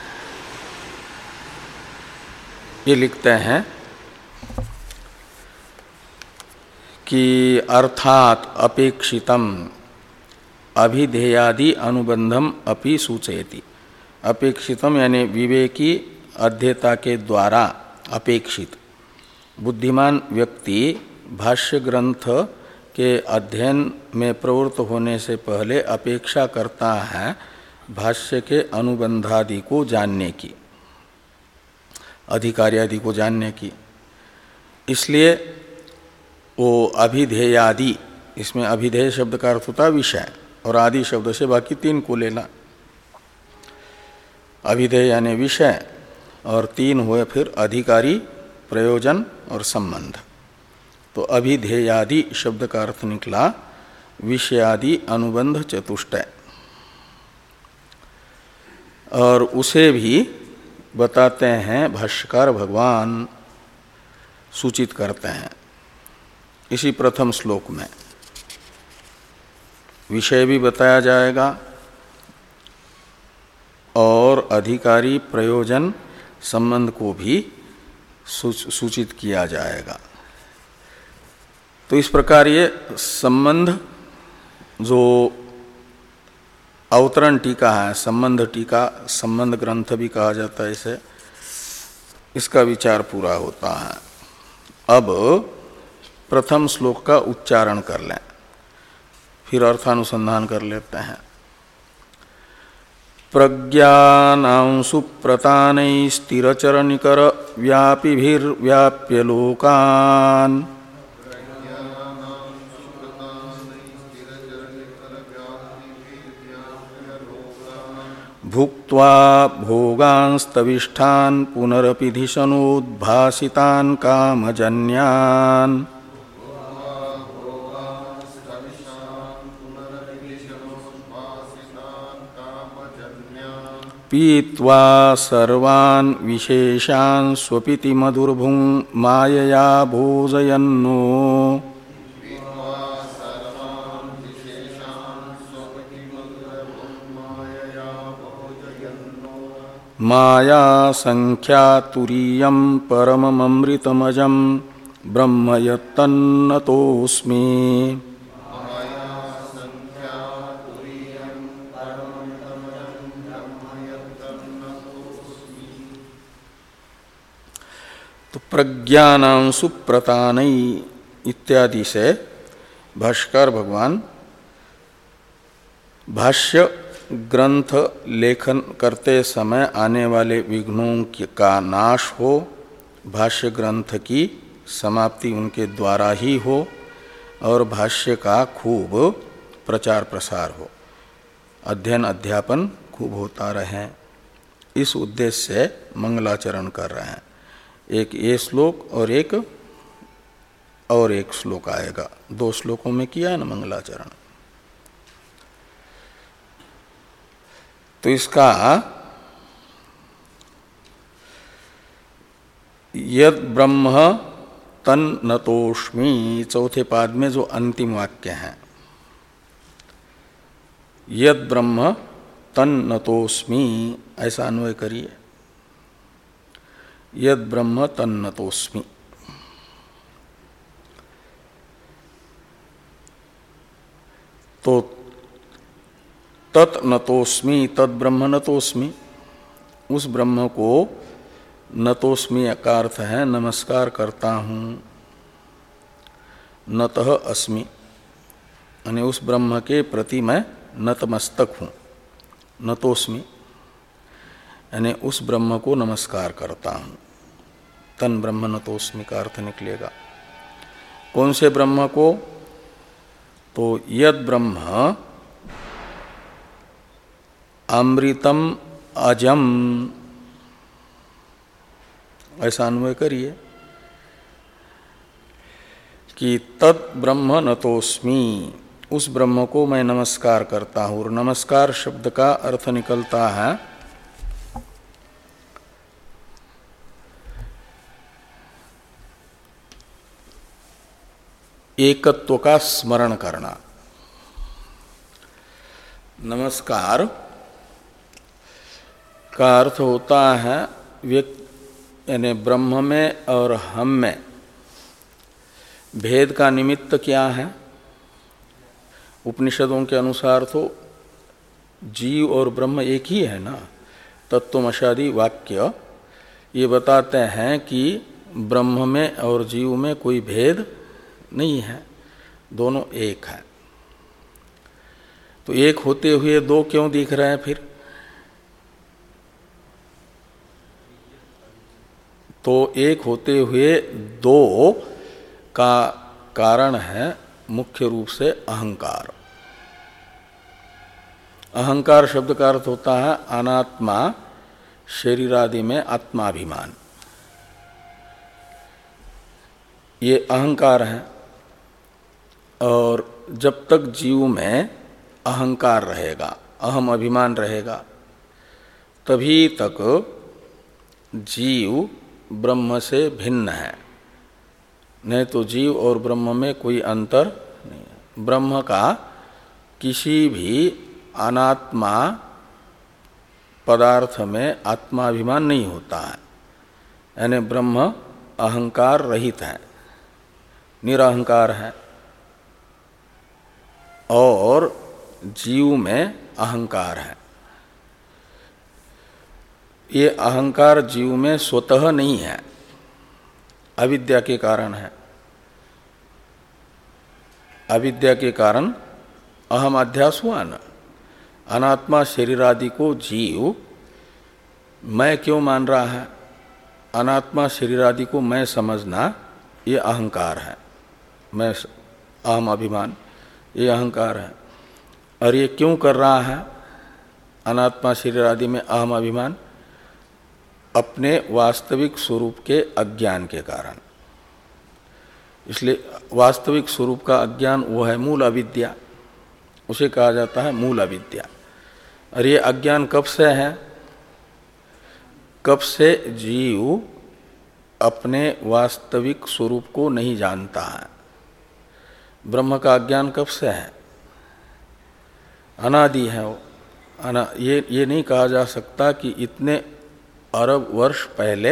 ये लिखते हैं कि अर्थात अपेक्षितम अभिधेयादि अनुबंधम अपि सूचयति। अपेक्षितम यानी विवेकी अध्येता के द्वारा अपेक्षित, बुद्धिमान व्यक्ति भाष्य ग्रंथ के अध्ययन में प्रवृत्त होने से पहले अपेक्षा करता है भाष्य के अनुबंधादि को जानने की, अधिकारी आदि को जानने की। इसलिए वो अभिधेयादि, इसमें अभिधेय शब्द का अर्थ होता है विषय, और आदि शब्द से बाकी तीन को लेना। अभिधेय यानी विषय, और तीन हुए फिर अधिकारी, प्रयोजन और संबंध। तो अभिधेयादि शब्द का अर्थ निकला विषयादि अनुबंध चतुष्टय, और उसे भी बताते हैं भाष्यकार भगवान, सूचित करते हैं इसी प्रथम श्लोक में। विषय भी बताया जाएगा और अधिकारी, प्रयोजन, संबंध को भी सूचित किया जाएगा। तो इस प्रकार ये संबंध जो अवतरण टीका है, संबंध टीका, संबंध ग्रंथ भी कहा जाता है इसे, इसका विचार पूरा होता है। अब प्रथम श्लोक का उच्चारण कर लें, फिर अर्थानुसंधान कर लेते हैं। प्रज्ञानां सुप्रतानै स्थिरचरनिकर व्यापिभिर्व्याप्य लोकान् भुक्त्वा भोगांस्तविष्ठान् पुनरपि धिषणोद्भासितान् कामजन्यान् पीत्वा सर्वान् विशेषान् स्वपिति मधुर्भुं मायया भोजयन्नो माया संख्या तुरीयं परममृतमजं ब्रह्म यत्तन्नतोऽस्मि। तो प्रज्ञानां सुप्रतानै इत्यादि से भाष्यकार भगवान भाष्य ग्रंथ लेखन करते समय आने वाले विघ्नों का नाश हो, भाष्य ग्रंथ की समाप्ति उनके द्वारा ही हो और भाष्य का खूब प्रचार प्रसार हो, अध्ययन अध्यापन खूब होता रहे, इस उद्देश्य से मंगलाचरण कर रहे हैं। एक ये श्लोक और एक और एक श्लोक आएगा, दो श्लोकों में किया है ना मंगलाचरण। तो इसका यद ब्रह्म तन्नतोष्मि चौथे पाद में जो अंतिम वाक्य है, यद ब्रह्म तन्नतोस्मि, ऐसा अन्वय करिए। यद ब्रह्म तन्नतोस्मि, तो तत् नतोस्मि, तद ब्रह्म नतोस्मि, उस ब्रह्म को नतोस्मि का अर्थ है नमस्कार करता हूँ। नतः अस्मि, यानी उस ब्रह्म के प्रति मैं नतमस्तक हूँ। नतोस्मि यानी उस ब्रह्म को नमस्कार करता हूँ। तन ब्रह्म नतोस्मि का अर्थ निकलेगा। कौन से ब्रह्म को? तो यद ब्रह्म अमृतम अजम, ऐसा अन्वय करिए कि तत् ब्रह्म नतोस्मि, उस ब्रह्म को मैं नमस्कार करता हूँ। और नमस्कार शब्द का अर्थ निकलता है एकत्व का स्मरण करना। नमस्कार का अर्थ होता है व्यक्ति, यानी ब्रह्म में और हम में भेद का निमित्त क्या है? उपनिषदों के अनुसार तो जीव और ब्रह्म एक ही है ना। तत्वमशादी वाक्य ये बताते हैं कि ब्रह्म में और जीव में कोई भेद नहीं है, दोनों एक है। तो एक होते हुए दो क्यों दिख रहे हैं फिर? तो एक होते हुए दो का कारण है मुख्य रूप से अहंकार। अहंकार शब्द का अर्थ होता है अनात्मा शरीर आदि में आत्माभिमान, ये अहंकार है। और जब तक जीव में अहंकार रहेगा, अहम अभिमान रहेगा, तभी तक जीव ब्रह्म से भिन्न है। नहीं तो जीव और ब्रह्म में कोई अंतर नहीं है। ब्रह्म का किसी भी अनात्मा पदार्थ में आत्माभिमान नहीं होता है, यानी ब्रह्म अहंकार रहित है, निरअहंकार है। और जीव में अहंकार है। ये अहंकार जीव में स्वतः नहीं है, अविद्या के कारण है। अविद्या के कारण अहम अध्यास हुआ न। अनात्मा शरीर आदि को जीव मैं क्यों मान रहा है? अनात्मा शरीर आदि को मैं समझना ये अहंकार है। मैं अहम अभिमान, ये अहंकार है। और ये क्यों कर रहा है अनात्मा शरीर आदि में अहम अभिमान? अपने वास्तविक स्वरूप के अज्ञान के कारण। इसलिए वास्तविक स्वरूप का अज्ञान वो है मूल अविद्या, उसे कहा जाता है मूल अविद्या। और ये अज्ञान कब से है? कब से जीव अपने वास्तविक स्वरूप को नहीं जानता है। ब्रह्म का अज्ञान कब से है? अनादि है वो। अना ये ये नहीं कहा जा सकता कि इतने अरब वर्ष पहले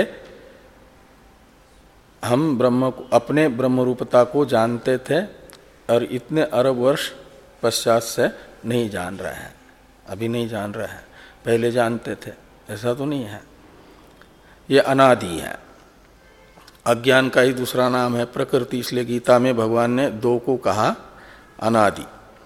हम ब्रह्म को, अपने ब्रह्म रूपता को जानते थे और इतने अरब वर्ष पश्चात से नहीं जान रहे हैं। अभी नहीं जान रहे हैं, पहले जानते थे, ऐसा तो नहीं है। ये अनादि है। अज्ञान का ही दूसरा नाम है प्रकृति। इसलिए गीता में भगवान ने दो को कहा अनादि।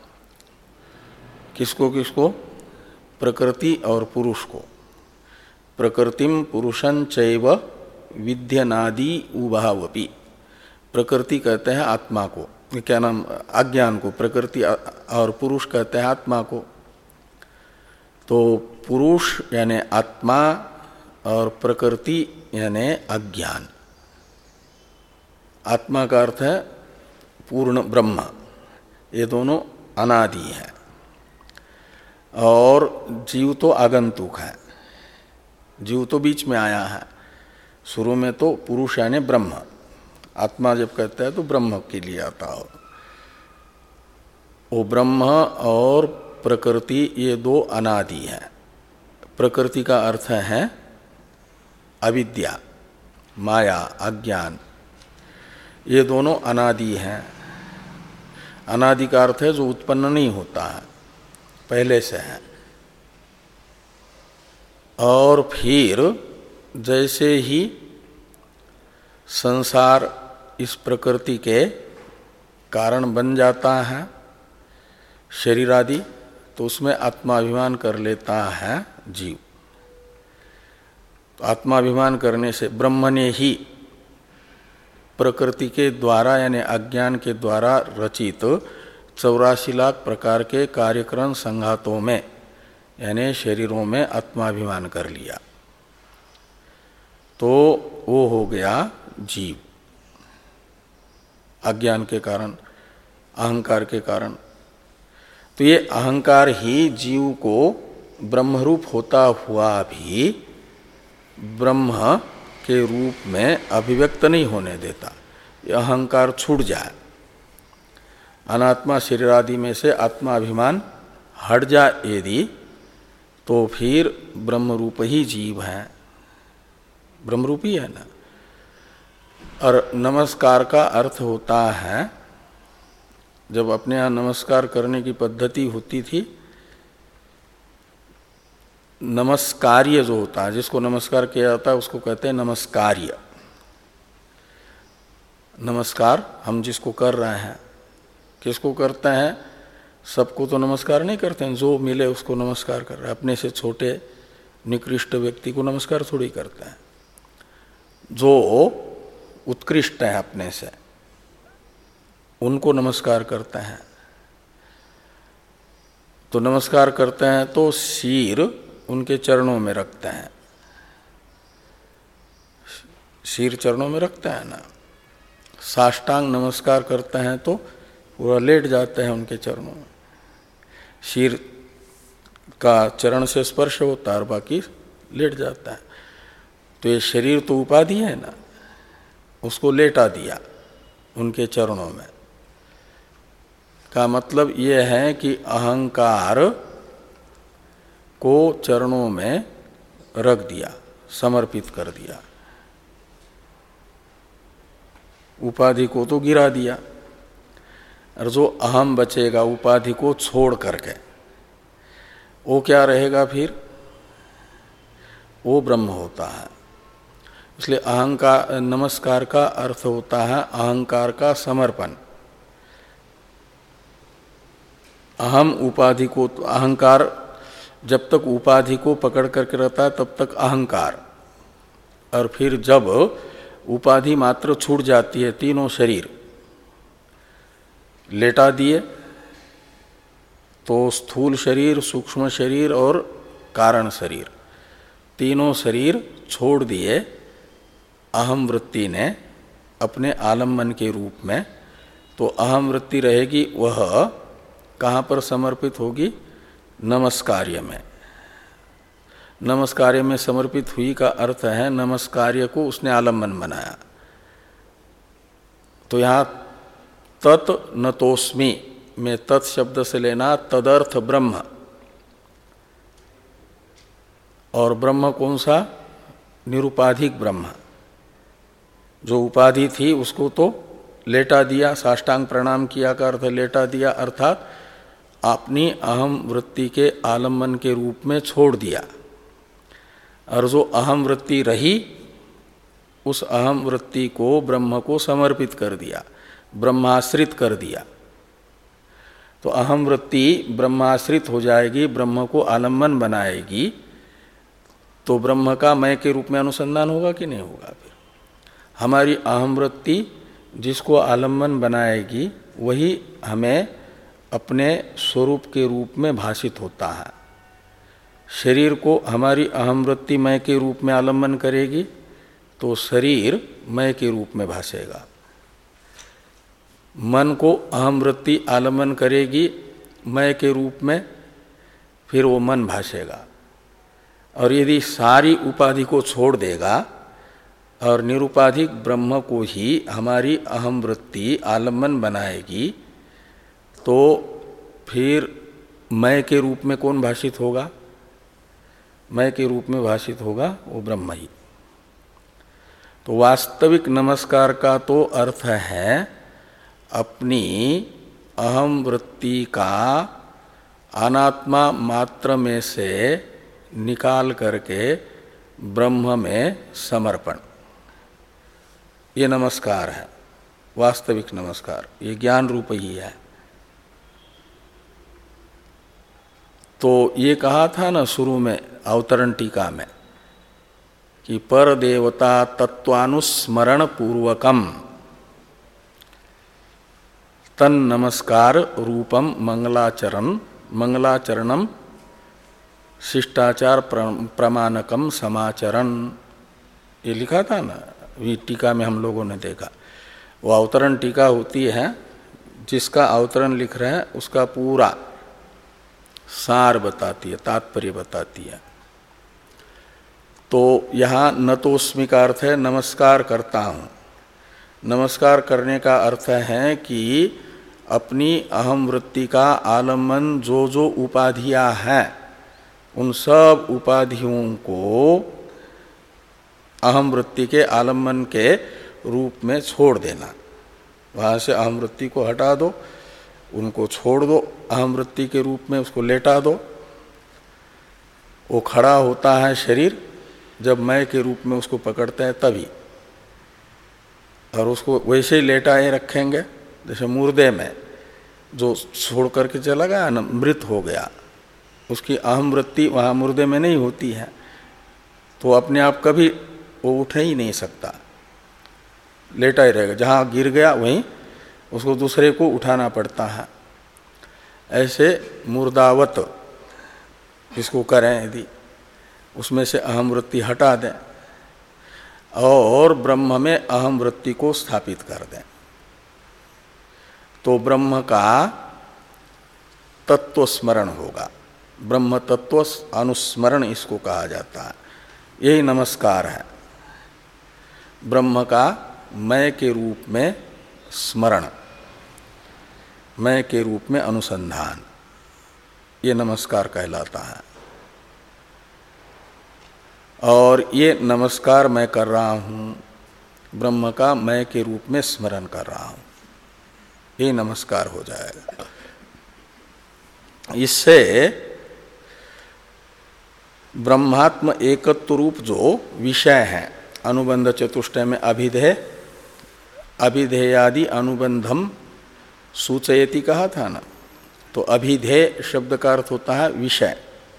किसको किसको? प्रकृति और पुरुष को। प्रकृतिम पुरुषं चैव विद्यनादि उभावपि। प्रकृति कहते हैं आत्मा को, क्या नाम, अज्ञान को। प्रकृति और पुरुष कहते हैं आत्मा को। तो पुरुष यानी आत्मा और प्रकृति यानी अज्ञान। आत्मा का अर्थ है पूर्ण ब्रह्म। ये दोनों अनादि है। और जीव तो आगंतुक है, जीव तो बीच में आया है। शुरू में तो पुरुष यानी ब्रह्म आत्मा जब कहता है तो ब्रह्म के लिए आता हो। वो ब्रह्म और प्रकृति ये दो अनादि है। प्रकृति का अर्थ है अविद्या, माया, अज्ञान, ये दोनों अनादि हैं। अनादि का अर्थ है जो उत्पन्न नहीं होता है, पहले से है। और फिर जैसे ही संसार इस प्रकृति के कारण बन जाता है, शरीर आदि, तो उसमें आत्माभिमान कर लेता है जीव। तो आत्माभिमान करने से ब्रह्म ने ही प्रकृति के द्वारा यानी अज्ञान के द्वारा रचित चौरासी लाख प्रकार के कार्यक्रम संघातों में यानी शरीरों में आत्माभिमान कर लिया, तो वो हो गया जीव। अज्ञान के कारण, अहंकार के कारण। तो ये अहंकार ही जीव को ब्रह्मरूप होता हुआ भी ब्रह्म के रूप में अभिव्यक्त नहीं होने देता। ये अहंकार छूट जाए, अनात्मा शरीर आदि में से आत्माभिमान हट जाए यदि, तो फिर ब्रह्मरूप ही जीव है, ब्रह्मरूप ही है ना। और नमस्कार का अर्थ होता है, जब अपने यहाँ नमस्कार करने की पद्धति होती थी, नमस्कार्य जो होता है, जिसको नमस्कार किया जाता है उसको कहते हैं नमस्कार्य। नमस्कार हम जिसको कर रहे हैं, किसको करते हैं? सबको तो नमस्कार नहीं करते हैं, जो मिले उसको नमस्कार कर रहे हैं। अपने से छोटे निकृष्ट व्यक्ति को नमस्कार थोड़ी करते हैं। जो उत्कृष्ट है अपने से उनको नमस्कार करते हैं। तो नमस्कार करते हैं तो सिर उनके चरणों में रखते हैं, सिर चरणों में रखते हैं ना। साष्टांग नमस्कार करते हैं तो पूरा लेट जाते हैं उनके चरणों में, सिर का चरण से स्पर्श होता है और बाकी लेट जाता है। तो ये शरीर तो उपाधि है ना, उसको लेटा दिया उनके चरणों में। का मतलब ये है कि अहंकार को चरणों में रख दिया, समर्पित कर दिया। उपाधि को तो गिरा दिया, और जो अहम बचेगा उपाधि को छोड़ करके, वो क्या रहेगा फिर? वो ब्रह्म होता है। इसलिए अहंकार, नमस्कार का अर्थ होता है अहंकार का समर्पण। अहम उपाधि को, अहंकार जब तक उपाधि को पकड़ करके रहता है तब तक अहंकार, और फिर जब उपाधि मात्र छूट जाती है, तीनों शरीर लेटा दिए, तो स्थूल शरीर, सूक्ष्म शरीर और कारण शरीर, तीनों शरीर छोड़ दिए अहम वृत्ति ने अपने आलम्बन के रूप में। तो अहम वृत्ति रहेगी, वह कहाँ पर समर्पित होगी? नमस्कार्य में। नमस्कार्य में समर्पित हुई का अर्थ है नमस्कार्य को उसने आलम्बन बनाया। तो यहाँ तत् नतोस्मि में तत् शब्द से लेना तदर्थ ब्रह्म, और ब्रह्म कौन सा? निरुपाधिक ब्रह्म। जो उपाधि थी उसको तो लेटा दिया, साष्टांग प्रणाम किया का अर्थ लेटा दिया, अर्थात अपनी अहम वृत्ति के आलम्बन के रूप में छोड़ दिया। और जो अहम वृत्ति रही उस अहम वृत्ति को ब्रह्म को समर्पित कर दिया, ब्रह्माश्रित कर दिया। तो अहम वृत्ति ब्रह्माश्रित हो जाएगी, ब्रह्म को आलम्बन बनाएगी, तो ब्रह्म का मैं के रूप में अनुसंधान होगा कि नहीं होगा? फिर हमारी अहम वृत्ति जिसको आलम्बन बनाएगी वही हमें अपने स्वरूप के रूप में भाषित होता है। शरीर को हमारी अहम वृत्ति मैं के रूप में आलम्बन करेगी तो शरीर मैं के रूप में भाषेगा। मन को अहम वृत्ति आलम्बन करेगी मैं के रूप में, फिर वो मन भाषेगा। और यदि सारी उपाधि को छोड़ देगा और निरुपाधिक ब्रह्म को ही हमारी अहम वृत्ति आलम्बन बनाएगी, तो फिर मैं के रूप में कौन भाषित होगा? मैं के रूप में भाषित होगा वो ब्रह्म ही। तो वास्तविक नमस्कार का तो अर्थ है अपनी अहम वृत्ति का अनात्मा मात्र में से निकाल करके ब्रह्म में समर्पण, ये नमस्कार है, वास्तविक नमस्कार, ये ज्ञान रूप ही है। तो ये कहा था ना शुरू में अवतरण टीका में कि पर देवता तत्वानुस्मरण पूर्वकम तन नमस्कार रूपम मंगलाचरण मंगलाचरणम शिष्टाचार प्रमाणकम समाचरण, ये लिखा था ना, ये टीका में हम लोगों ने देखा। वो अवतरण टीका होती है, जिसका अवतरण लिख रहे हैं उसका पूरा सार बताती है, तात्पर्य बताती है। तो यहाँ नतोस्मि का अर्थ है नमस्कार करता हूँ। नमस्कार करने का अर्थ है कि अपनी अहम वृत्ति का आलम्बन जो जो उपाधियाँ हैं उन सब उपाधियों को अहम वृत्ति के आलम्बन के रूप में छोड़ देना। वहाँ से अहम वृत्ति को हटा दो, उनको छोड़ दो, अहम वृत्ति के रूप में उसको लेटा दो। वो खड़ा होता है शरीर जब मैं के रूप में उसको पकड़ते हैं तभी, और उसको वैसे ही लेटाए रखेंगे जैसे मुर्दे में जो छोड़ करके चला गया ना, मृत हो गया, उसकी अहम वृत्ति वहाँ मुर्दे में नहीं होती है, तो अपने आप कभी वो उठ ही नहीं सकता, लेटा ही रहेगा। जहाँ गिर गया वहीं उसको दूसरे को उठाना पड़ता है। ऐसे मुर्दावत इसको करें यदि, उसमें से अहम वृत्ति हटा दें और ब्रह्म में अहम वृत्ति को स्थापित कर दें, तो ब्रह्म का तत्व स्मरण होगा। ब्रह्म तत्व अनुस्मरण इसको कहा जाता है। यही नमस्कार है, ब्रह्म का मैं के रूप में स्मरण, मैं के रूप में अनुसंधान, ये नमस्कार कहलाता है। और ये नमस्कार मैं कर रहा हूँ, ब्रह्म का मैं के रूप में स्मरण कर रहा हूँ, ये नमस्कार हो जाएगा। इससे ब्रह्मात्म एकत्व रूप जो विषय है, अनुबंध चतुष्टय में अभिधेय अभिधेयादि अनुबंधम सूचयति कहा था ना, तो अभिधेय शब्द का अर्थ होता है विषय।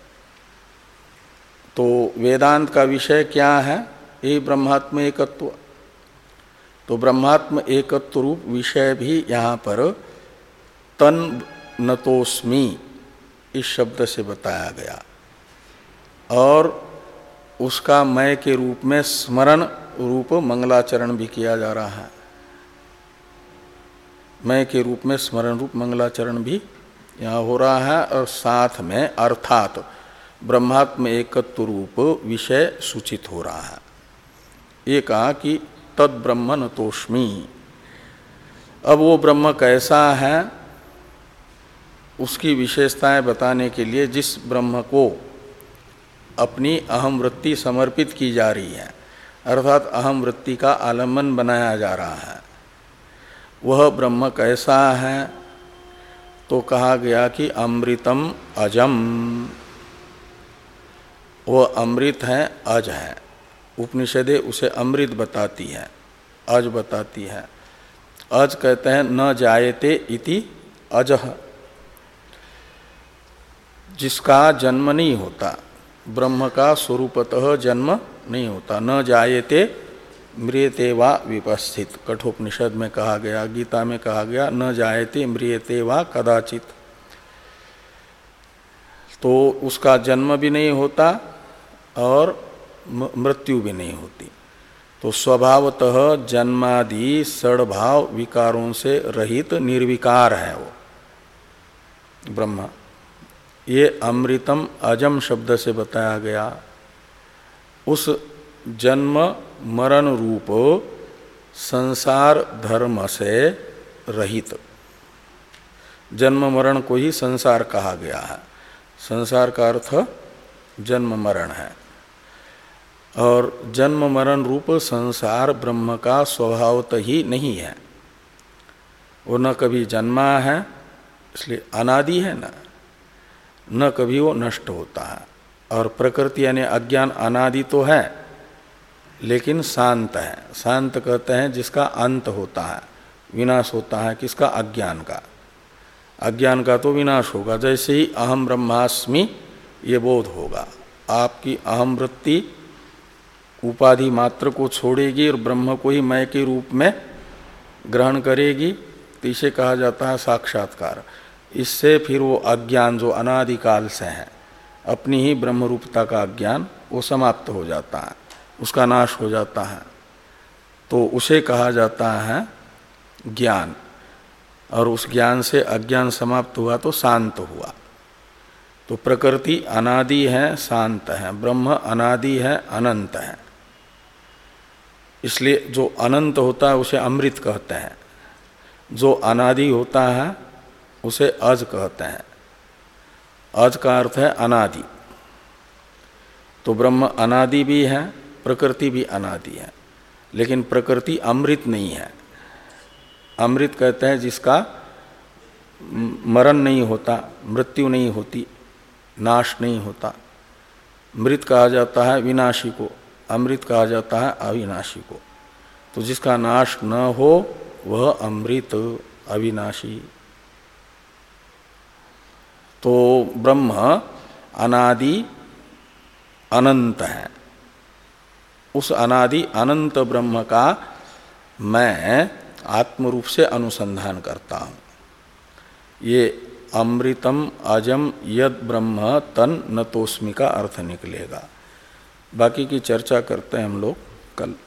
तो वेदांत का विषय क्या है? ये ब्रह्मात्म एकत्व। तो ब्रह्मात्म एकत्व रूप विषय भी यहाँ पर तन नतोस्मि इस शब्द से बताया गया, और उसका मैं के रूप में स्मरण रूप मंगलाचरण भी किया जा रहा है। मैं के रूप में स्मरण रूप मंगलाचरण भी यहाँ हो रहा है, और साथ में अर्थात ब्रह्मात्म एकत्व रूप विषय सूचित हो रहा है। ये कहा कि तद ब्रह्म नतोस्मि। अब वो ब्रह्म कैसा है उसकी विशेषताएं बताने के लिए जिस ब्रह्म को अपनी अहम वृत्ति समर्पित की जा रही है, अर्थात अहम वृत्ति का आलम्बन बनाया जा रहा है, वह ब्रह्म कैसा है? तो कहा गया कि अमृतम अजम, वह अमृत है, अज है। उपनिषदें उसे अमृत बताती है, अज बताती है। अज कहते हैं न जायते इति अजह, जिसका जन्म नहीं होता। ब्रह्म का स्वरूपतः जन्म नहीं होता। न जायते म्रियते वा विपस्थित, कठोपनिषद में कहा गया, गीता में कहा गया न जायते म्रियते वा कदाचित। तो उसका जन्म भी नहीं होता और मृत्यु भी नहीं होती। तो स्वभावतः जन्मादि सड़भाव विकारों से रहित निर्विकार है वो ब्रह्म। ये अमृतम अजम शब्द से बताया गया। उस जन्म मरण रूप संसार धर्म से रहित। जन्म मरण को ही संसार कहा गया है। संसार का अर्थ जन्म मरण है। और जन्म मरण रूप संसार ब्रह्म का स्वभावतः ही नहीं है। वो न कभी जन्मा है, इसलिए अनादि है ना, न कभी वो नष्ट होता है। और प्रकृति यानी अज्ञान अनादि तो है, लेकिन शांत है। शांत कहते हैं जिसका अंत होता है, विनाश होता है। किसका? अज्ञान का। अज्ञान का तो विनाश होगा। जैसे ही अहम ब्रह्मास्मि ये बोध होगा, आपकी अहम वृत्ति उपाधि मात्र को छोड़ेगी और ब्रह्म को ही मैं के रूप में ग्रहण करेगी, तो इसे कहा जाता है साक्षात्कार। इससे फिर वो अज्ञान जो अनादिकाल से है, अपनी ही ब्रह्म रूपता का अज्ञान, वो समाप्त हो जाता है, उसका नाश हो जाता है। तो उसे कहा जाता है ज्ञान। और उस ज्ञान से अज्ञान समाप्त हुआ तो शांत हुआ। तो प्रकृति अनादि है, शांत है। ब्रह्म अनादि है, अनंत है। इसलिए जो अनंत होता है उसे अमृत कहते हैं। जो अनादि होता है उसे अज कहते हैं। अज का अर्थ है अनादि। तो ब्रह्म अनादि भी है, प्रकृति भी अनादि है, लेकिन प्रकृति अमृत नहीं है। अमृत कहते हैं जिसका मरण नहीं होता, मृत्यु नहीं होती, नाश नहीं होता। मृत कहा जाता है विनाशी को, अमृत कहा जाता है अविनाशी को। तो जिसका नाश न हो वह अमृत, अविनाशी। तो ब्रह्म अनादि अनंत है। उस अनादि अनंत ब्रह्म का मैं आत्म रूप से अनुसंधान करता हूँ। ये अमृतम अजम यद ब्रह्म तन नतोस्मि का अर्थ निकलेगा। बाकी की चर्चा करते हैं हम लोग कल।